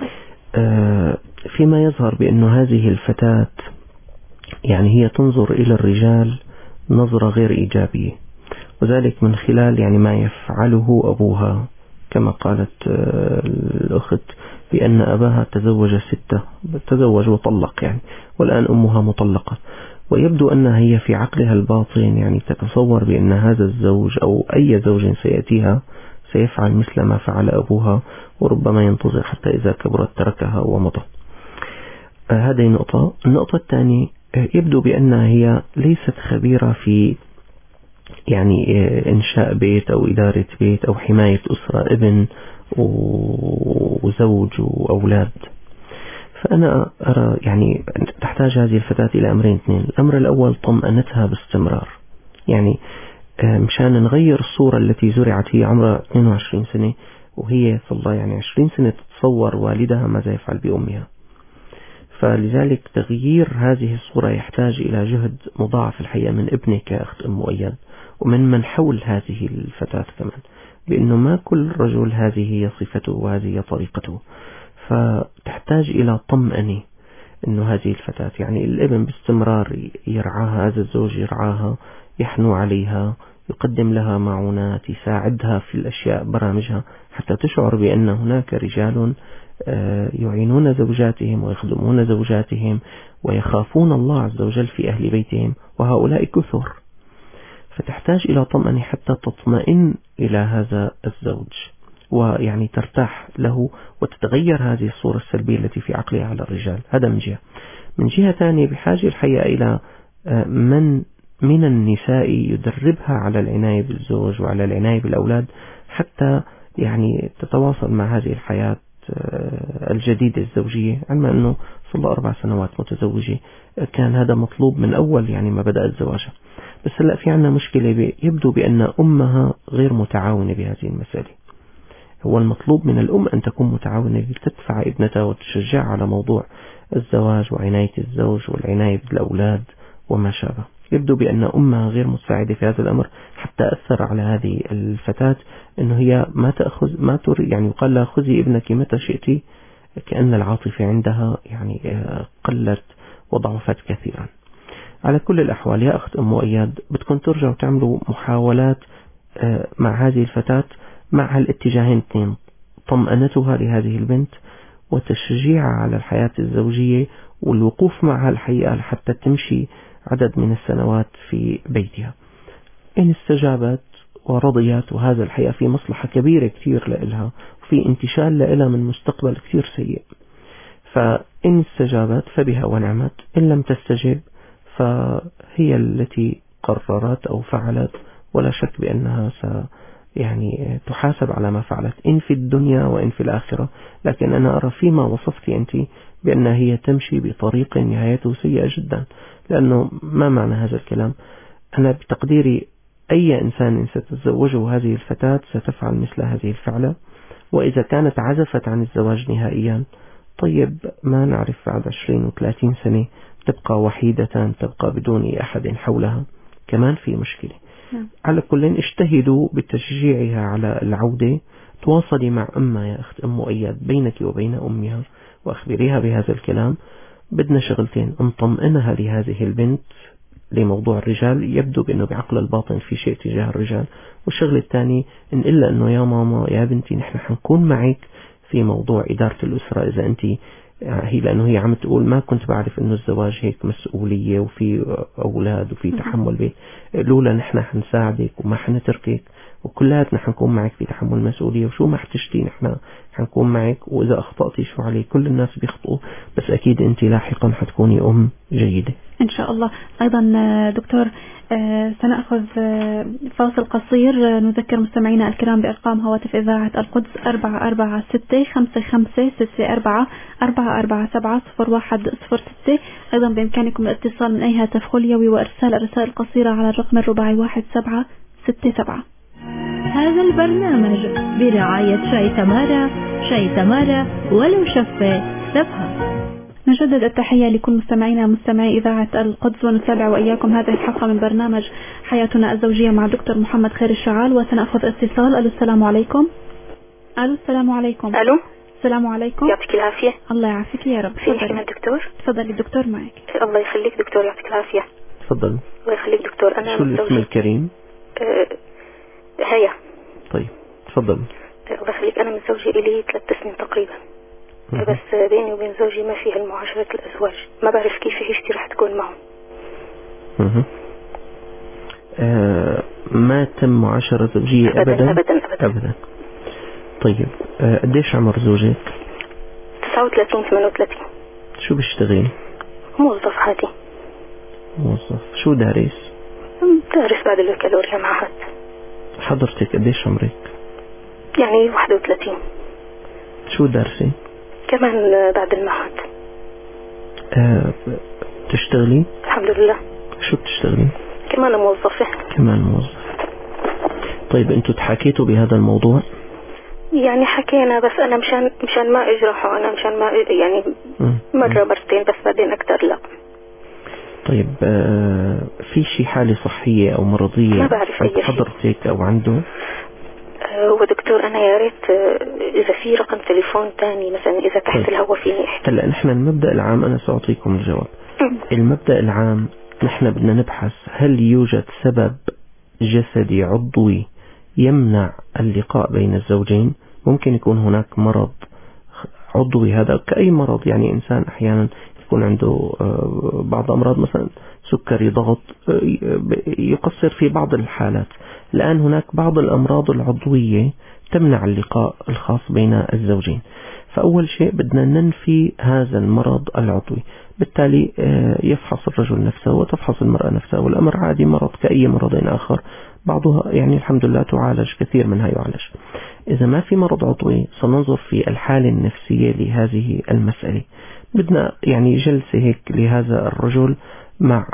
فيما يظهر بأنه هذه الفتاة يعني هي تنظر إلى الرجال نظرة غير إيجابية، وذلك من خلال يعني ما يفعله أبوها، كما قالت الأخت بأن أباها تزوج وطلق يعني، والآن أمها مطلقة. ويبدو أنها هي في عقلها الباطن يعني تتصور بأن هذا الزوج أو أي زوج سيأتيها سيفعل مثل ما فعل أبوها، وربما ينتظر حتى إذا كبرت تركها ومضى. هذه نقطة. النقطة الثانية، يبدو بأنها هي ليست خبيرة في يعني إنشاء بيت أو إدارة بيت أو حماية أسرة، ابن وزوج وأولاد. فأنا أرى يعني تحتاج هذه الفتاة إلى أمرين 2. الأمر الأول طمأنتها باستمرار، يعني مشان نغير الصورة التي زرعت. هي عمرها 22 سنة وهي صلى الله يعني 20 سنة تتصور والدها ماذا يفعل بأمها، فلذلك تغيير هذه الصورة يحتاج إلى جهد مضاعف الحقيقة من ابنك يا أخت مؤيد، ومن حول هذه الفتاة كمان، بأنه ما كل رجل هذه هي صفته وهذه هي طريقته، فتحتاج إلى طمأنة أنه هذه الفتاة، يعني الابن باستمرار يرعاها، هذا الزوج يرعاها، يحنو عليها، يقدم لها معونات، يساعدها في الأشياء برامجها، حتى تشعر بأن هناك رجال يعينون زوجاتهم ويخدمون زوجاتهم ويخافون الله عز وجل في أهل بيتهم، وهؤلاء كثر. فتحتاج إلى طمأنة حتى تطمئن إلى هذا الزوج، ويعني ترتاح له وتتغير هذه الصورة السلبية التي في عقلها على الرجال. هذا من جهة. من جهة ثانية بحاجة الحقيقة إلى من النساء يدربها على العناية بالزوج وعلى العناية بالأولاد، حتى يعني تتواصل مع هذه الحياة الجديدة الزوجية. علما أنه صلى الله 4 سنوات متزوجة، كان هذا مطلوب من أول يعني ما بدأت زواجها. بس هلأ في عنا مشكلة، يبدو بأن أمها غير متعاونة بهذه المسألة. هو المطلوب من الأم أن تكون متعاونة، تدفع ابنتها وتشجعها على موضوع الزواج وعناية الزوج والعناية بالأولاد وما شابه. يبدو بأن أمها غير مساعدة في هذا الأمر، حتى أثر على هذه الفتاة أنه هي ما تريد، يعني يقال لها خذي ابنك متى شئتي، كأن العاطفة عندها يعني قلت وضعفت كثيرا. على كل الأحوال يا أخت أم إياد، بدكم ترجعوا تعملوا محاولات مع هذه الفتاة مع الاتجاهين اثنين: طمأنتها لهذه البنت وتشجيعها على الحياة الزوجية والوقوف معها الحقيقة حتى تمشي عدد من السنوات في بيتها. إن استجابت ورضيت، وهذا الحقيقة في مصلحة كبيرة كثير لإلها وفي انتشال لإلها من مستقبل كثير سيء، فإن استجابت فبها ونعمت، إن لم تستجب فهي التي قررت أو فعلت، ولا شك بأنها يعني تحاسب على ما فعلت، إن في الدنيا وإن في الآخرة. لكن أنا أرى فيما وصفت أنت بأن هي تمشي بطريق نهايته سيئة جدا. لأنه ما معنى هذا الكلام؟ أنا بتقديري أي إنسان ستتزوجه هذه الفتاة ستفعل مثل هذه الفعلة، وإذا كانت عزفت عن الزواج نهائيا، طيب ما نعرف بعد 20 و30 سنة تبقى وحيدة، تبقى بدون أحد حولها، كمان في مشكلة. على كل اجتهدوا بتشجيعها على العودة. تواصلي مع أمها يا أخت أم إياد، بينك وبين أمها، وأخبريها بهذا الكلام. بدنا شغلتين: نطمئنها لهذه البنت لموضوع الرجال، يبدو بأنه بعقل الباطن في شيء تجاه الرجال، والشغل الثاني إلا أنه يا ماما يا بنتي نحن حنكون معك في موضوع إدارة الأسرة. إذا أنت لأنه هي عم تقول ما كنت بعرف أنه الزواج هيك مسؤولية وفي أولاد وفي تحمل بيت، لولا نحن حنساعدك وما حنتركك، وكلاتنا حنكون معك في تحمل مسؤولية، وشو ما حتشتي نحن حنكون معك، وإذا أخطأتي شو عليك، كل الناس بيخطئوا، بس أكيد أنت لاحقا حتكوني أم جيدة إن شاء الله. أيضا دكتور سنأخذ فاصل قصير. نذكر مستمعينا الكرام بأرقام هواتف إذاعة القدس 446-55-64-447-0106. أيضا بإمكانكم الاتصال من أي هاتف خليوي وإرسال الرسائل القصيرة على الرقم 41767. هذا البرنامج برعاية شاي تمارا، شاي تمارا ولو شفة سبها. نجدد التحية لكل مستمعينا مستمعي إذاعة القدس، ونتابع وإياكم هذه الحلقة من برنامج حياتنا الزوجية مع دكتور محمد خير الشعال. وسنأخذ اتصال. ألو السلام عليكم. ألو السلام عليكم. ألو السلام عليكم. يعطيك العافية. الله يعافيك يا رب. تفضلي الدكتور. تفضلي الدكتور معك. الله يخليك دكتور، يعطيك العافية. تفضل. الله يخليك دكتور. أنا شو الاسم الكريم؟ هيا. طيب تفضل. الله يخليك. أنا متزوجة إلي 3 سنين تقريبا، بس بيني وبين زوجي ما فيه المعاشرة الأزواج، ما بعرف كيف عيشتي رح تكون معه. ما تم معاشرة زوجية أبدا؟ أبدا. طيب قديش عمر زوجك؟ 39-38. شو بيشتغل؟ موظف عادي. موظف. شو دارس؟ دارس بعد البكالوريا معهد. حضرتك قديش عمرك؟ يعني 31. شو دارسي؟ كمان بعد المعهد. تشتغلي؟ الحمد لله. شو بتشتغلي؟ كمان موظفة. كمان موظف. طيب انتوا تحكيتوا بهذا الموضوع؟ يعني حكينا، بس انا مشان ما اجرحه، انا مشان ما يعني مرة مرتين بس، بعدين اكتر لا. طيب في شي حالة صحية أو مرضية ما بعرف عند حضرتك أو عنده؟ ودكتور أنا يا ريت إذا في رقم تليفون تاني مثلا إذا تحت طيب. الهواء فيني أحكي. هلا نحن المبدأ العام أنا سأعطيكم الجواب. المبدأ العام نحن بدنا نبحث هل يوجد سبب جسدي عضوي يمنع اللقاء بين الزوجين. ممكن يكون هناك مرض عضوي، هذا كأي مرض، يعني إنسان أحيانا يكون عنده بعض أمراض مثلا سكري، ضغط، يقصر في بعض الحالات. الآن هناك بعض الأمراض العضوية تمنع اللقاء الخاص بين الزوجين. فأول شيء بدنا ننفي هذا المرض العضوي، بالتالي يفحص الرجل نفسه وتفحص المرأة نفسها، والأمر عادي، مرض كأي مرض آخر، بعضها يعني الحمد لله تعالج، كثير منها يعالج. إذا ما في مرض عضوي سننظر في الحالة النفسية لهذه المسألة. بدنا يعني جلسة هيك لهذا الرجل مع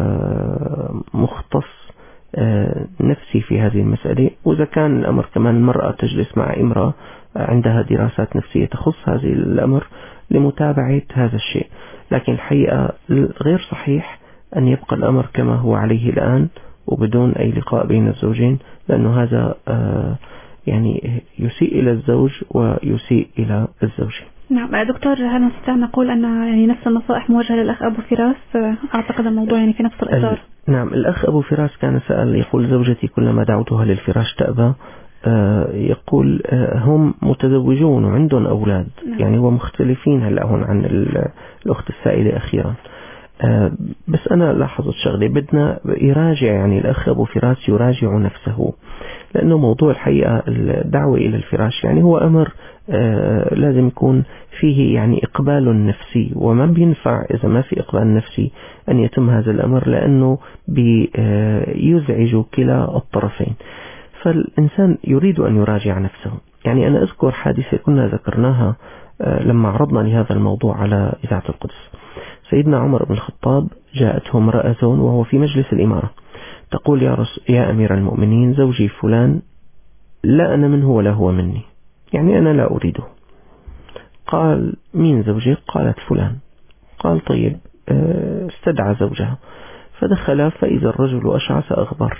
مختص نفسي في هذه المسألة، وإذا كان الأمر كمان المرأة تجلس مع امرأة عندها دراسات نفسية تخص هذه الأمر لمتابعة هذا الشيء. لكن الحقيقة غير صحيح أن يبقى الأمر كما هو عليه الآن وبدون أي لقاء بين الزوجين، لأنه هذا يعني يسيء إلى الزوج ويسيء إلى الزوجة. نعم دكتور، هل نستطيع نقول أن يعني نفس النصائح موجهة للأخ أبو فراس؟ أعتقد الموضوع يعني في نفس الإطار. نعم، الأخ أبو فراس كان سأل يقول زوجتي كلما دعوتها للفراش تأبى. يقول هم متزوجون وعندهم أولاد. نعم. يعني هو مختلفين هلأ هون عن الأخت السائلة أخيرا. بس أنا لاحظت شغلة، بدنا يراجع، يعني الأخ أبو فراس يراجع نفسه، لأنه موضوع الحقيقة الدعوة إلى الفراش يعني هو أمر لازم يكون فيه يعني إقبال نفسي، وما بينفع إذا ما في إقبال نفسي أن يتم هذا الأمر، لأنه بيزعج كلا الطرفين. فالإنسان يريد أن يراجع نفسه. يعني أنا أذكر حادثة كنا ذكرناها لما عرضنا لهذا الموضوع على إذاعة القدس. سيدنا عمر بن الخطاب جاءته امرأة وهو في مجلس الإمارة تقول يا أمير المؤمنين زوجي فلان لا أنا منه ولا هو مني، يعني أنا لا أريده. قال مين زوجك؟ قالت فلان. قال طيب استدعى زوجها فدخل فإذا الرجل أشعث أغبر.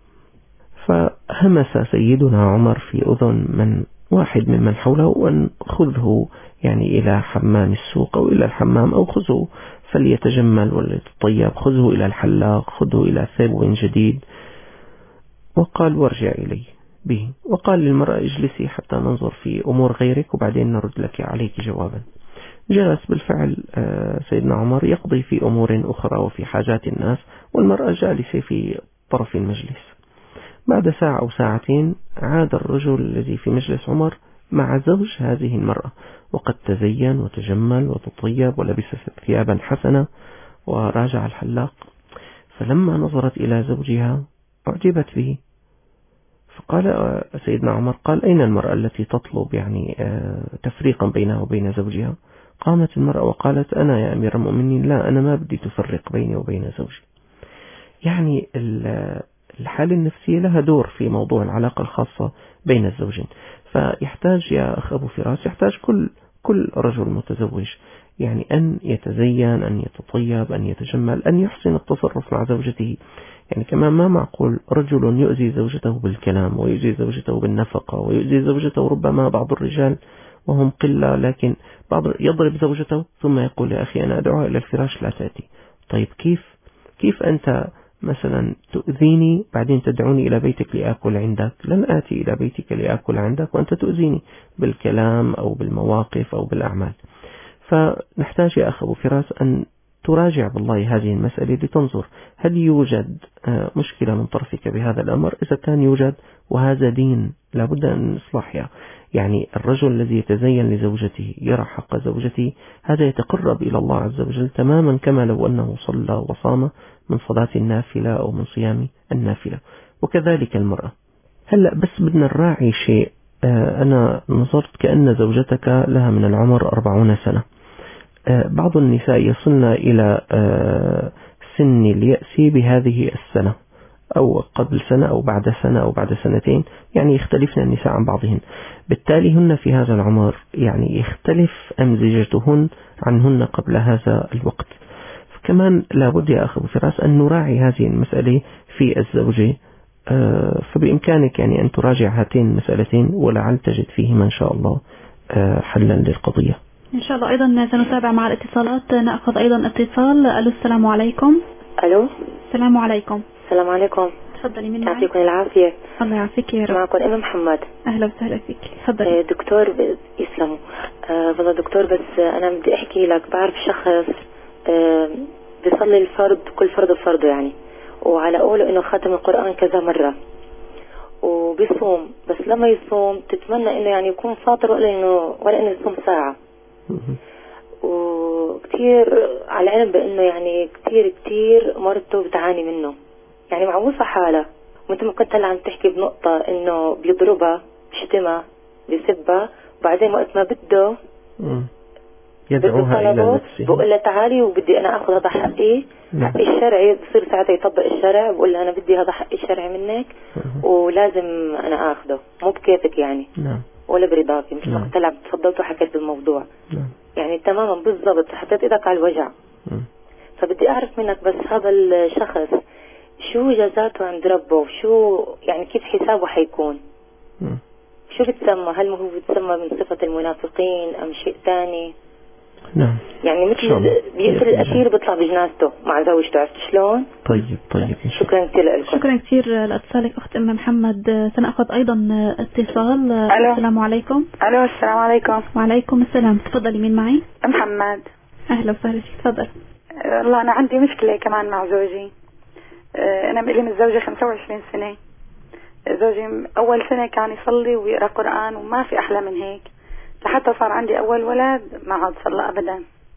فهمس سيدنا عمر في أذن من واحد ممن حوله وأن خذه يعني إلى حمام السوق أو إلى الحمام، أو خذه فليتجمل وليتطيب، خذه إلى الحلاق، خذه إلى ثوب جديد. وقال وارجع إلي به، وقال للمرأة اجلسي حتى ننظر في أمور غيرك وبعدين نرد لك عليك جوابا. جلس بالفعل سيدنا عمر يقضي في أمور أخرى وفي حاجات الناس، والمرأة جالسة في طرف المجلس. بعد ساعة أو ساعتين عاد الرجل الذي في مجلس عمر مع زوج هذه المرأة، وقد تزين وتجمل وتطيب ولبس ثيابا حسنة وراجع الحلاق. فلما نظرت إلى زوجها أعجبت به، فقال سيدنا عمر قال أين المرأة التي تطلب يعني تفريقا بينها وبين زوجها؟ قامت المرأة وقالت أنا يا أمير المؤمنين لا، أنا ما بدي تفرق بيني وبين زوجي. يعني الحالة النفسية لها دور في موضوع العلاقة الخاصة بين الزوجين. فيحتاج يا أخ أبو فراس، يحتاج كل رجل متزوج يعني أن يتزين، أن يتطيب، أن يتجمل، أن يحسن التصرف مع زوجته. يعني كمان ما معقول رجل يؤذي زوجته بالكلام ويؤذي زوجته بالنفقة ويؤذي زوجته، ربما بعض الرجال وهم قلة لكن بعض يضرب زوجته ثم يقول يا أخي أنا أدعوها إلى الفراش لا تأتي. طيب كيف أنت مثلا تؤذيني بعدين تدعوني إلى بيتك لأكل عندك؟ لن آتي إلى بيتك لأكل عندك وأنت تؤذيني بالكلام أو بالمواقف أو بالأعمال. فنحتاج يا أخ أبو فراس أن تراجع بالله هذه المسألة لتنظر هل يوجد مشكلة من طرفك بهذا الأمر. إذا كان يوجد وهذا دين لابد أن نصلحها. يعني الرجل الذي يتزين لزوجته يرى حق زوجته هذا يتقرب إلى الله عز وجل تماما كما لو أنه صلى وصام من صلاة النافلة أو من صيام النافلة، وكذلك المرأة. هلأ بس بدنا نراعي شيء. أنا نظرت كأن زوجتك لها من العمر 40 سنة. بعض النساء يصلن إلى سن اليأس بهذه السنة أو قبل سنة أو بعد سنة أو بعد سنتين، يعني يختلفن النساء عن بعضهن. بالتالي هن في هذا العمر يعني يختلف أمزجتهن عنهن قبل هذا الوقت. كمان لابد يا أخي فراس أن نراعي هذه المسألة في الزوجة. فبإمكانك يعني أن تراجع هاتين المسألتين ولعل تجد فيهما إن شاء الله حلا للقضية إن شاء الله. أيضا سنتابع مع الاتصالات، نأخذ أيضا اتصال. ألو السلام عليكم. ألو السلام عليكم. السلام عليكم. تفضلي من معي. يعطيكم العافية. الله يعافيك يا رب. معكم أم محمد. أهلا وسهلا فيك. تفضلي. دكتور يسلموا. والله دكتور بس أنا بدي أحكي لك، بعرف شخص بيصلي الفرض كل فرض بفرضه يعني، وعلى قوله إنه ختم القرآن كذا مرة وبيصوم، بس لما يصوم تتمنى إنه يعني يكون فاطر ولا إنه يصوم ساعة. وكتير على علم بأنه يعني كتير مرته بتعاني منه، يعني معوصة حالة. وانت ما كنت هلا عم تحكي بنقطة إنه بيضربها بيشتمها بيسبها، وبعدين وقت ما بده يدعوها إلى نفسه، بقول لها تعالي وبدي أنا أخذ هذا حقي، حقي الشرعي. بصير ساعتها يطبق الشرع، بقول لها أنا بدي هذا حقي الشرعي منك ولازم أنا أخذه، مو بكيفك يعني ولا برضاكي. مش وقت هلا تفضلت وحكيت بالموضوع يعني تماما بالضبط، حطيت إيدك على الوجع. فبدي أعرف منك بس هذا الشخص شو جزاته عند ربه، وشو يعني كيف حسابه حيكون، شو بتسمى؟ هل هو بتسمى من صفة المنافقين أم شيء ثاني؟ نعم يعني مثل بيقتل الأسير بيطلع بجنازته مع زوجته، عرفت شلون؟ طيب شكرا كثير لكم. شكرا كثير لاتصالك أخت أم محمد. سنأخذ أيضا اتصال. السلام عليكم. ألو السلام عليكم. وعليكم السلام. تفضلي من معي. محمد. أهلا وسهلا فيك. تفضل. والله أنا عندي مشكلة كمان مع زوجي. أنا بقلي متزوجة 25 سنة. زوجي أول سنة كان يصلي ويقرأ قرآن وما في أحلى من هيك، لحتى صار عندي أول ولد ما عاد صلى أبدا.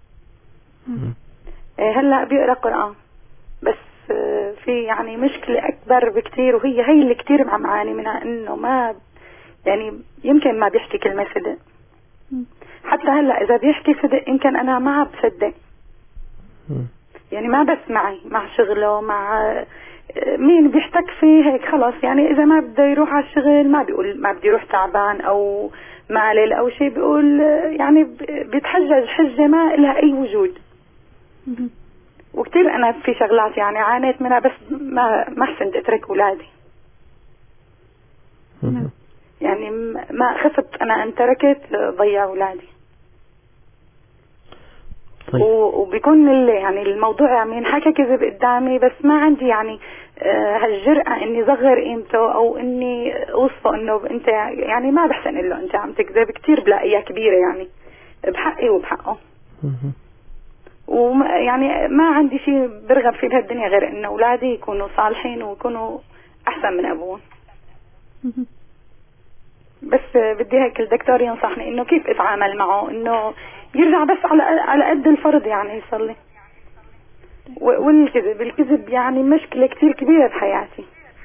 هلأ بيقرأ قرآن بس في يعني مشكلة أكبر بكتير، وهي هي اللي كتير عم عاني منها، إنه ما يعني يمكن ما بيحكي كلمة صدق. حتى هلأ إذا بيحكي صدق يمكن أنا ما بصدق، يعني ما بسمعي مع شغله مع مين بيحتك فيه هيك خلاص. يعني إذا ما بده يروح على الشغل ما بيقول ما بدي يروح تعبان أو مالل أو شيء، بيقول يعني بيتحجج حجة ما لها أي وجود. وكتير أنا في شغلات يعني عانيت منها، بس ما حسنت أترك أولادي. يعني ما خفت أنا أن تركت ضيع أولادي. طيب. وبيكون يعني الموضوع عم ينحكى كذب قدامي، بس ما عندي يعني هالجرأة اني صغر قيمته او اني اوصفه انه انت يعني ما بحسن له انت عم تكذب. كتير بلاقيها كبيرة يعني بحقي وبحقه. ويعني ما عندي شيء برغب فيه بهالدنيا غير انه اولادي يكونوا صالحين ويكونوا احسن من ابوهم. بس بدي هيك الدكتور ينصحني انه كيف اتعامل معه، انه يرجع بس على قد الفرض يعني يصلي. والكذب يعني مشكلة كتير كبيرة بحياتي.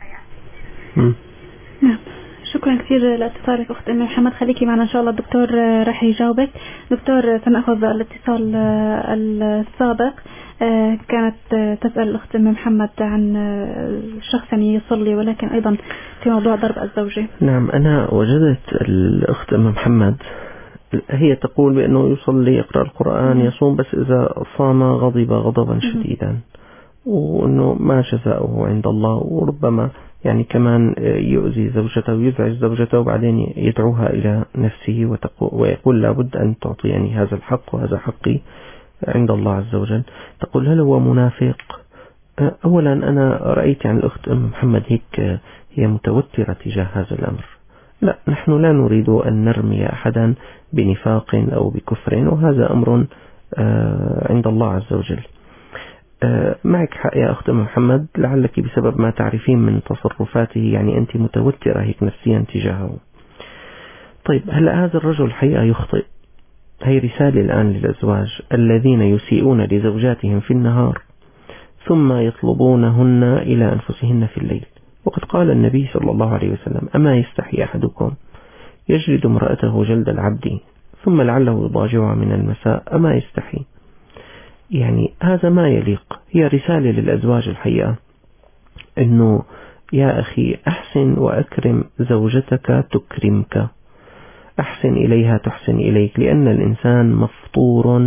نعم شكرا كثير لاتصالك أخت أم محمد. خليكي معنا إن شاء الله الدكتور راح يجاوبك. دكتور سنأخذ الاتصال السابق. كانت تسأل الأخت أم محمد عن الشخص يعني يصلي ولكن أيضا في موضوع ضرب الزوجة. نعم أنا وجدت الأخت أم محمد هي تقول بأنه يصلي يقرأ القرآن يصوم، بس إذا صام غضب غضبا شديدا، وأنه ما جزاؤه عند الله، وربما يعني كمان يؤذي زوجته ويزعج زوجته، وبعدين يدعوها إلى نفسه ويقول لابد أن تعطيني هذا الحق وهذا حقي عند الله عز وجل. تقول هل هو منافق؟ أولا أنا رأيت عن الأخت أم محمد هيك هي متوترة تجاه هذا الأمر. لا، نحن لا نريد أن نرمي أحدا بنفاق أو بكفر، وهذا أمر عند الله عز وجل. معك حق يا أخت محمد، لعلك بسبب ما تعرفين من تصرفاته يعني أنت متوترة هيك نفسيا تجاهه. طيب هلأ هذا الرجل حقيقة يخطئ. هي رسالة الآن للأزواج الذين يسيئون لزوجاتهم في النهار ثم يطلبونهن إلى أنفسهن في الليل. وقد قال النبي صلى الله عليه وسلم أما يستحي أحدكم يجلد امرأته جلد العبد ثم لعله يضاجعها من المساء أما يستحي؟ يعني هذا ما يليق. هي رسالة للأزواج الحقيقة أنه يا أخي أحسن وأكرم زوجتك تكرمك، أحسن إليها تحسن إليك، لأن الإنسان مفطور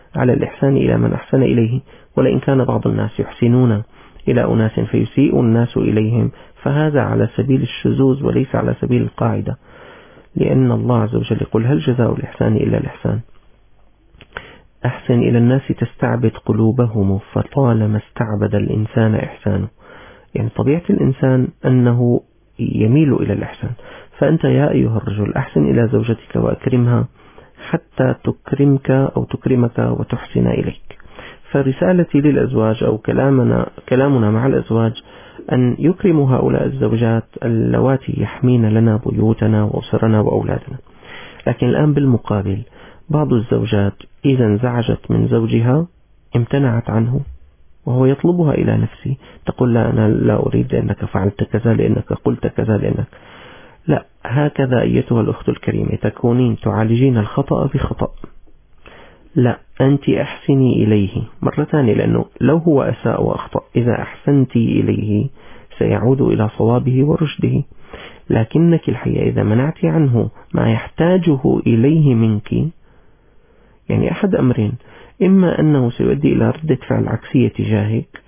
على الإحسان إلى من أحسن إليه. ولئن كان بعض الناس يحسنون إلى أناس فيسيء الناس إليهم فهذا على سبيل الشذوذ وليس على سبيل القاعدة، لأن الله عز وجل يقول هل جزاء الإحسان إلا الإحسان. أحسن إلى الناس تستعبد قلوبهم فطالما استعبد الإنسان إحسانه. يعني طبيعة الإنسان أنه يميل إلى الإحسان. فأنت يا أيها الرجل أحسن إلى زوجتك وأكرمها حتى تكرمك أو تكرمك وتحسن إليك. فرسالتي للأزواج أو كلامنا مع الأزواج أن يكرموا هؤلاء الزوجات اللواتي يحمين لنا بيوتنا وأسرنا وأولادنا. لكن الآن بالمقابل بعض الزوجات إذا انزعجت من زوجها امتنعت عنه وهو يطلبها إلى نفسه، تقول لا أنا لا أريد لأنك فعلت كذا، لأنك قلت كذا، لأنك لا. هكذا أيتها الأخت الكريمة تكونين تعالجين الخطأ بخطأ. لا، أنت أحسني إليه مرة ثانية، لأنه لو هو أساء وأخطأ إذا أحسنتي إليه سيعود إلى صوابه ورشده. لكنك الحقيقة إذا منعتي عنه ما يحتاجه إليه منك، يعني أحد أمرين: إما أنه سيؤدي إلى ردة فعل عكسية تجاهك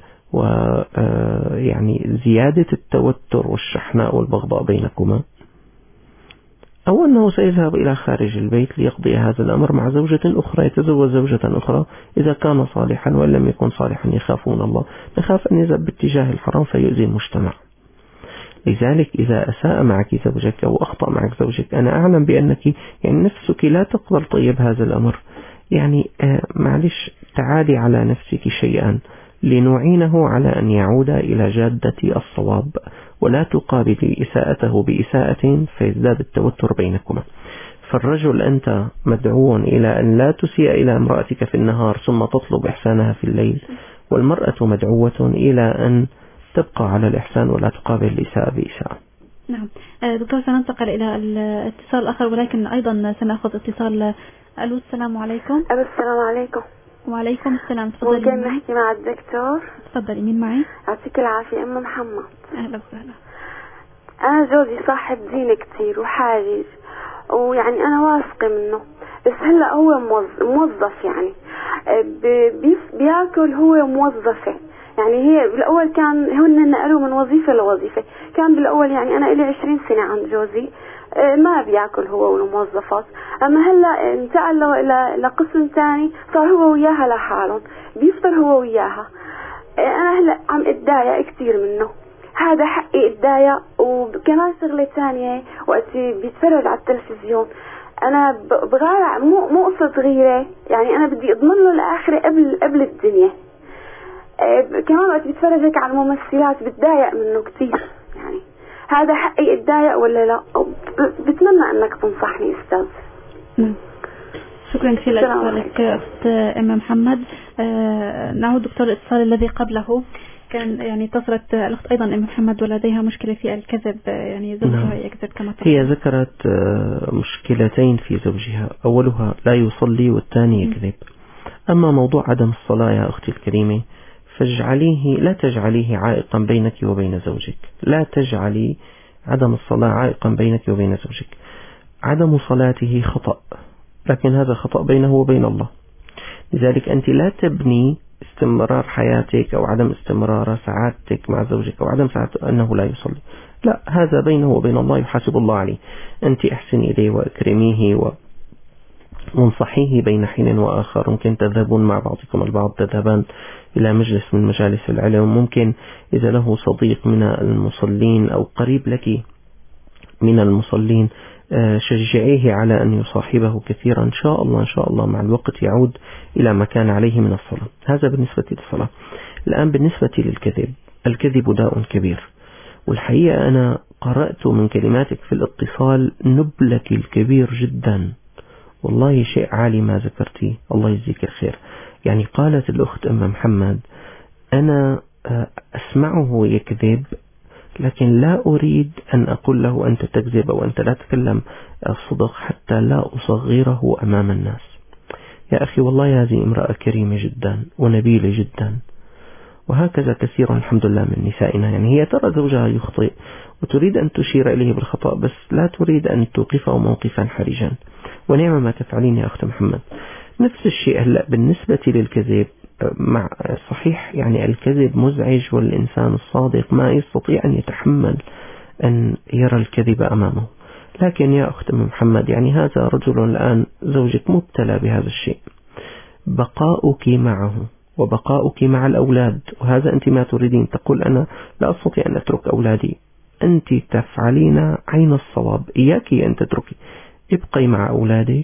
ويعني زيادة التوتر والشحناء والبغضاء بينكما، أو أنه سيذهب إلى خارج البيت ليقضي هذا الأمر مع زوجة أخرى، يتزوج زوجة أخرى إذا كان صالحا، وإن لم يكن صالحا يخافون الله، نخاف أن يذهب باتجاه الحرام فيؤذي المجتمع. لذلك إذا أساء معك زوجك أو أخطأ معك زوجك، أنا أعلم بأنك يعني نفسك لا تقبل طيب هذا الأمر، يعني معلش تعالي على نفسك شيئا لنعينه على أن يعود إلى جادة الصواب، ولا تقابل إساءته بإساءة فيزداد التوتر بينكما. فالرجل أنت مدعو إلى أن لا تسيء إلى امرأتك في النهار ثم تطلب إحسانها في الليل، والمرأة مدعوة إلى أن تبقى على الإحسان ولا تقابل الإساءة بإساءة. نعم دكتور، سننتقل إلى الاتصال الآخر، ولكن أيضا سنأخذ اتصال. ألو، السلام عليكم. ألو، السلام عليكم. وعليكم السلام. تفضلي. ممكن نحكي مع الدكتور؟ تفضلي، مين معي؟ يعطيك العافية. أم محمد. أهلا وسهلا. أنا جوزي صاحب دين كتير وحاجج، ويعني أنا واثقة منه، بس هلا هو موظف، يعني بياكل هو موظفة. يعني هي بالأول كان هن نقلوا من وظيفة لوظيفة، كان بالأول يعني أنا إلي 20 سنة عند جوزي ما بياكل هو والموظفات، أما هلا انتقل لقسم تاني صار هو وياها لحالهم، بيفطر هو وياها. أنا هلا عم اتضايق كتير منه، هذا حقي اتضايق. وكمان شغلة تانية، وقت بيتفرج على التلفزيون أنا بغارع، مو قصة غيرة، يعني أنا بدي أضمن له الآخرة قبل الدنيا. كمان وقت بيتفرج على الممثلات بتضايق منه كتير. يعني هذا حقي اتضايق ولا لا؟ بتمنى انك تنصحني استاذ. شكرا كثير لك اخت ام محمد. نعود دكتور الاتصال الذي قبله، كان يعني اتصلت الاخت ايضا ام محمد ولديها مشكله في الكذب، يعني زوجها يكذب كما تقول. هي ذكرت مشكلتين في زوجها، اولها لا يصلي والثاني يكذب. اما موضوع عدم الصلاة يا اختي الكريمة لا تجعليه عائقا بينك وبين زوجك. لا تجعلي عدم الصلاة عائقا بينك وبين زوجك. عدم صلاته خطأ، لكن هذا خطأ بينه وبين الله. لذلك أنت لا تبني استمرار حياتك أو عدم استمرار سعادتك مع زوجك أو عدم سعادته أنه لا يصلي. لا، هذا بينه وبين الله يحاسب الله عليه. أنت أحسني إليه وأكرميه وانصحيه بين حين وآخر. ممكن تذهبون مع بعضكم البعض، تذهبان إلى مجلس من مجالس العلم. ممكن إذا له صديق من المصلين أو قريب لك من المصلين شجعيه على أن يصاحبه كثيرا. إن شاء الله مع الوقت يعود إلى ما كان عليه من الصلاة. هذا بالنسبة للصلاة. الآن بالنسبة للكذب، الكذب داء كبير، والحقيقة أنا قرأت من كلماتك في الاتصال نبلك الكبير جدا، والله شيء عالي ما ذكرتي، الله يجزيك الخير. يعني قالت الأخت أم محمد أنا أسمعه يكذب، لكن لا أريد أن أقول له أنت تكذب أو أنت لا تتكلم الصدق حتى لا أصغره أمام الناس. يا أخي والله هذه امرأة كريمة جدا ونبيلة جدا، وهكذا كثير الحمد لله من نسائنا. يعني هي ترى زوجها يخطئ وتريد أن تشير إليه بالخطأ، بس لا تريد أن توقفه موقفا حرجا. ونعم ما تفعلين يا أخت محمد. نفس الشيء هلأ بالنسبة للكذب، مع صحيح يعني الكذب مزعج، والإنسان الصادق ما يستطيع أن يتحمل أن يرى الكذب أمامه. لكن يا أخت محمد، يعني هذا رجل الآن زوجك مبتلى بهذا الشيء، بقاؤك معه وبقاؤك مع الأولاد، وهذا أنت ما تريدين. تقول أنا لا أستطيع أن أترك أولادي، أنت تفعلين عين الصواب، إياك أن تتركي، ابقي مع أولادك،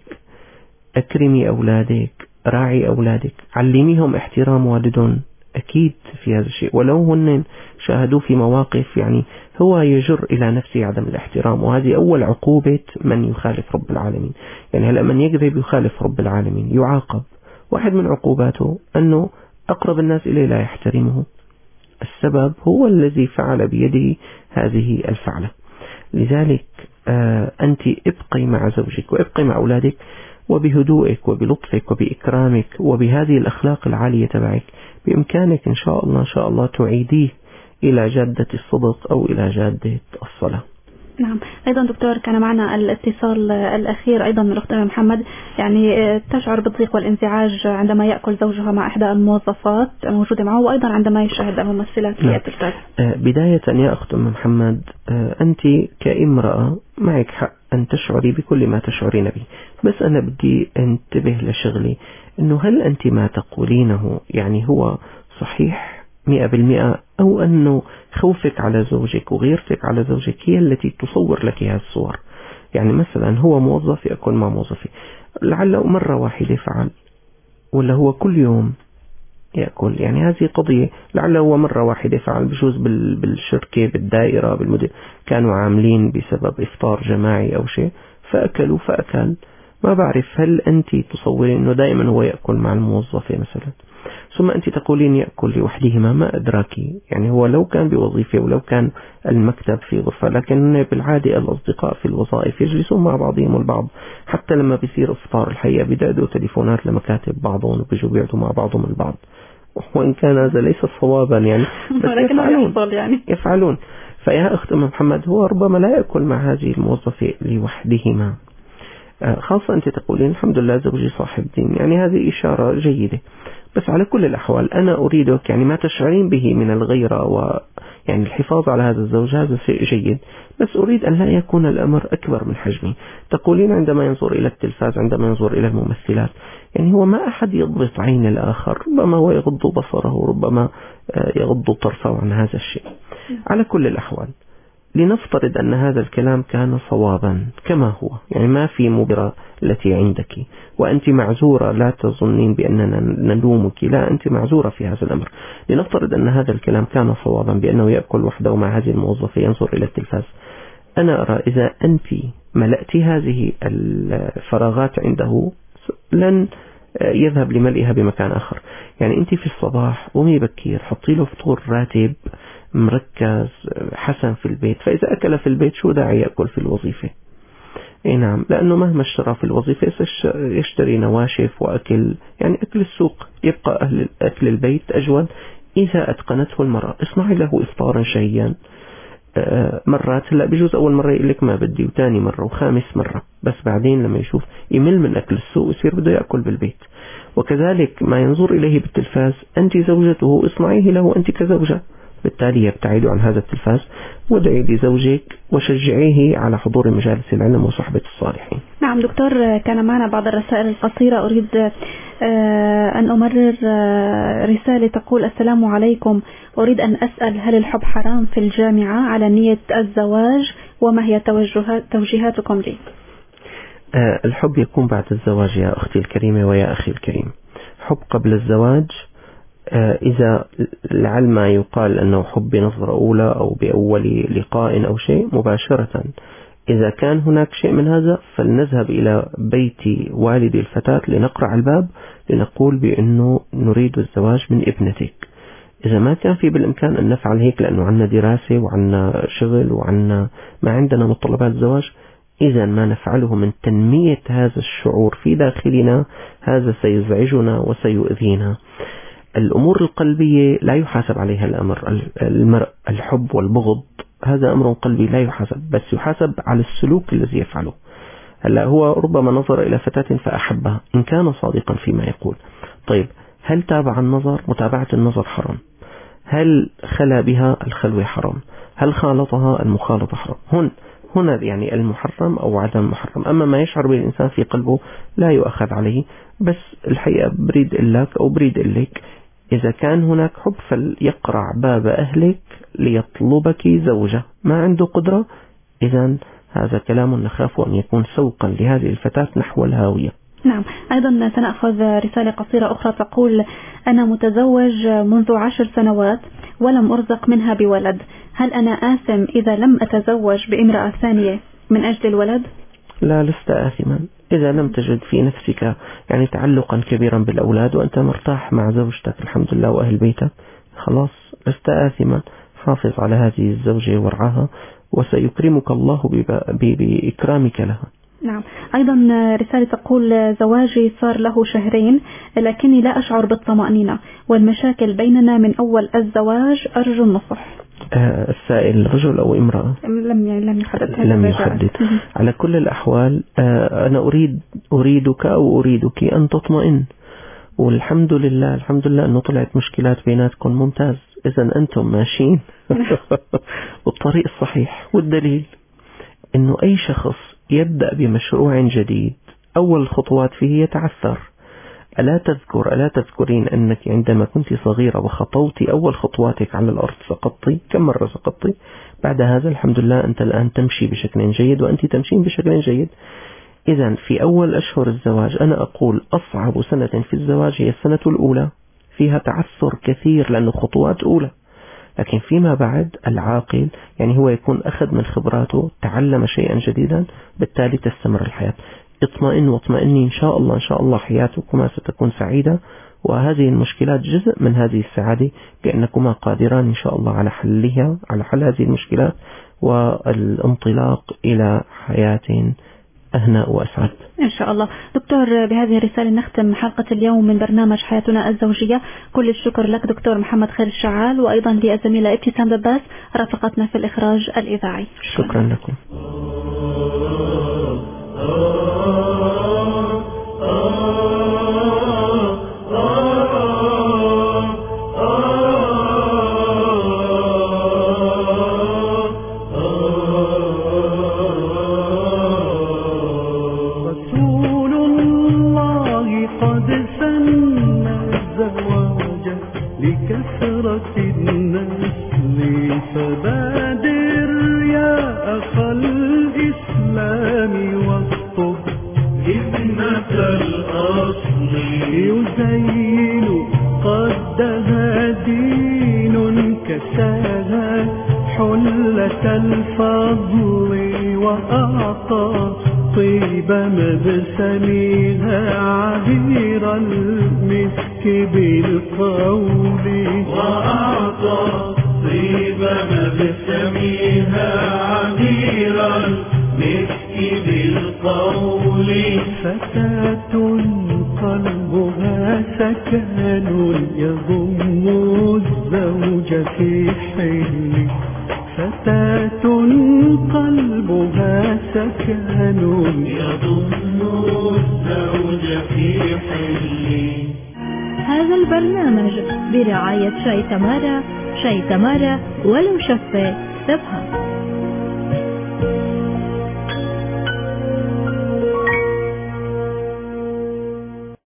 أكرمي أولادك، راعي أولادك، علميهم احترام والدهم أكيد في هذا الشيء، ولو هن شاهدوا في مواقف يعني هو يجر إلى نفسه عدم الاحترام، وهذه أول عقوبة من يخالف رب العالمين. يعني هلأ من يكذب يخالف رب العالمين يعاقب، واحد من عقوباته أنه أقرب الناس إليه لا يحترمه، السبب هو الذي فعل بيده هذه الفعلة. لذلك أنت ابقي مع زوجك وابقي مع أولادك، وبهدوئك وبلطفك وبإكرامك وبهذه الأخلاق العالية تبعك بإمكانك إن شاء الله تعيديه إلى جادة الصدق أو إلى جادة الصلاة. نعم. أيضا دكتور كان معنا الاتصال الأخير أيضا من الأخت محمد، يعني تشعر بالضيق والانزعاج عندما يأكل زوجها مع إحدى الموظفات موجودة معه، وأيضا عندما يشاهد الممثلات في التلفاز. بداية يا أخت محمد، أنت كامرأة معك حق أن تشعري بكل ما تشعرين به، بس أنا بدي انتبه لشغلي، أنه هل أنت ما تقولينه يعني هو صحيح 100%، أو أنه خوفك على زوجك وغيرتك على زوجك هي التي تصور لك هذه الصور؟ يعني مثلا هو موظف يأكل مع موظفي، لعله مرة واحدة فعل، ولا هو كل يوم يأكل؟ يعني هذه قضية، لعله هو مرة واحدة فعل، بجوز بالشركة بالدائرة بالمدير كانوا عاملين بسبب إفطار جماعي أو شيء فأكلوا فأكل، ما بعرف. هل أنت تصورين أنه دائما هو يأكل مع الموظفة مثلا؟ ثم أنت تقولين يأكل لوحدهما، ما أدراكي يعني هو لو كان بوظيفة ولو كان المكتب في غرفة، لكن بالعادة الأصدقاء في الوظائف يجلسون مع بعضهم البعض، حتى لما بيصير إفطار الحقيقة بيدعوا تليفونات لمكاتب بعضهم وبيجوا بيعدوا مع بعضهم البعض، وإن كان هذا ليس صوابا يعني بس يفعلون. فيا أخت محمد، هو ربما لا يأكل مع هذه الموظفة لوحدهما، خاصة أنت تقولين الحمد لله زوجي صاحب دين، يعني هذه إشارة جيدة. بس على كل الأحوال أنا أريدك يعني ما تشعرين به من الغيرة ويعني الحفاظ على هذا الزوج، هذا شيء جيد، بس أريد أن لا يكون الأمر أكبر من حجمه. تقولين عندما ينظر إلى التلفاز، عندما ينظر إلى الممثلات، يعني هو ما أحد يضبط عين الآخر، ربما هو يغض بصره، ربما يغض طرفه عن هذا الشيء. على كل الأحوال لنفترض أن هذا الكلام كان صوابا كما هو، يعني ما في مبرر التي عندك، وأنت معذورة، لا تظنين بأننا نلومك، لا، أنت معذورة في هذا الأمر. لنفترض أن هذا الكلام كان صوابا بأنه يأكل وحده مع هذه الموظفة ينظر إلى التلفاز، أنا أرى إذا أنت ملأت هذه الفراغات عنده لن يذهب لملئها بمكان آخر. يعني أنت في الصباح قومي بكير، حطي له فطور راتب مركز حسن في البيت، فإذا أكل في البيت شو داعي يأكل في الوظيفة؟ نعم، لأنه مهما اشترى في الوظيفة يشتري نواشف وأكل، يعني أكل السوق، يبقى أكل البيت أجود إذا أتقنته المرأة. اصنعي له إفطارا شهيا مرات، هلا بجوز أول مرة يقول لك ما بدي، وثاني مرة وخامس مرة، بس بعدين لما يشوف يمل من أكل السوق يصير بده يأكل بالبيت. وكذلك ما ينظر إليه بالتلفاز، أنت زوجته اصنعيه له أنت كزوجة، بالتالي يبتعد عن هذا التلفاز، وادعي لزوجك وشجعيه على حضور مجالس العلم وصحبة الصالحين. نعم دكتور، كان معنا بعض الرسائل القصيرة، أريد أن أمرر رسالة تقول: السلام عليكم، أريد أن أسأل هل الحب حرام في الجامعة على نية الزواج، وما هي توجيهاتكم لي؟ الحب يكون بعد الزواج يا أختي الكريمة ويا أخي الكريم. حب قبل الزواج إذا لعل ما يقال أنه حب بنظرة أولى أو بأول لقاء أو شيء مباشرة، إذا كان هناك شيء من هذا فلنذهب إلى بيت والد الفتاة لنقرع الباب لنقول بأنه نريد الزواج من ابنتك. إذا ما كان في بالإمكان أن نفعل هيك لأنه عنا دراسة وعنا شغل وعنا ما عندنا متطلبات الزواج، إذا ما نفعله من تنمية هذا الشعور في داخلنا، هذا سيزعجنا وسيؤذينا. الأمور القلبية لا يحاسب عليها الأمر، الحب والبغض هذا أمر قلبي لا يحاسب، بس يحاسب على السلوك الذي يفعله. هلا هو ربما نظر إلى فتاة فأحبها إن كان صادقا فيما يقول. طيب هل تابع النظر؟ متابعة النظر حرام. هل خلى بها؟ الخلوة حرام. هل خالطها؟ المخالطة حرام. هنا يعني المحرم أو عدم المحرم. أما ما يشعر به الإنسان في قلبه لا يؤخذ عليه. بس الحقيقة بريد إلك أو بريد إليك إذا كان هناك حب فليقرع باب أهلك ليطلبك زوجة. ما عنده قدرة إذا هذا كلام نخاف أن يكون سوقا لهذه الفتاة نحو الهاوية. نعم. أيضا سنأخذ رسالة قصيرة أخرى تقول: أنا متزوج منذ 10 سنوات ولم أرزق منها بولد، هل أنا آثم إذا لم أتزوج بامرأة ثانية من أجل الولد؟ لا، لست آثما إذا لم تجد في نفسك يعني تعلقا كبيرا بالأولاد وأنت مرتاح مع زوجتك الحمد لله وأهل بيتك، خلاص لست آثما. حافظ على هذه الزوجة وارعاها وسيكرمك الله بإكرامك لها. نعم. أيضا رسالة تقول: زواجي صار له 2 شهر لكني لا أشعر بالطمأنينة والمشاكل بيننا من أول الزواج، أرجو النصح. السائل رجل أو امرأة؟ لم يحدد. على كل الأحوال أنا أريدك أو أريدك أن تطمئن، والحمد لله الحمد لله أنه طلعت مشكلات بيناتكم ممتاز. إذن أنتم ماشيين والطريق الصحيح. والدليل أنه أي شخص يبدأ بمشروع جديد أول الخطوات فيه يتعثر. ألا تذكرين أنك عندما كنت صغيرة وخطوت أول خطواتك على الأرض سقطتي؟ كم مرة سقطتي؟ بعد هذا الحمد لله أنت الآن تمشي بشكل جيد وأنت تمشين بشكل جيد. إذن في أول أشهر الزواج أنا أقول أصعب سنة في الزواج هي السنة الأولى، فيها تعثر كثير لأنه خطوات أولى. لكن فيما بعد العاقل يعني هو يكون أخذ من خبراته، تعلم شيئا جديدا، بالتالي تستمر الحياة. اطمئن واطمئني إن شاء الله حياتكما ستكون سعيدة، وهذه المشكلات جزء من هذه السعادة لأنكما قادران إن شاء الله على حل هذه المشكلات والانطلاق إلى حياة أهناء وأسعد إن شاء الله. دكتور، بهذه الرسالة نختم حلقة اليوم من برنامج حياتنا الزوجية. كل الشكر لك دكتور محمد خير الشعال، وأيضا للزميلة ابتسام دباس رافقتنا في الإخراج الإذاعي. شكرا لكم. فبادر يا أخا الإسلام واخطب ابنة الأصل يزين قدها دين كساها حلة الفضل وأعطى طيب مبسمها عبير المسك بالقول وأعطى طيب مبسمها عبير المسك بالقول فتاة قلبها سكن يضم الزوج في حل فتاة قلبها سكن يضم الزوج في حل. هذا البرنامج برعاية شاي تمارا، شاي تمارا ولو شفة تفهم.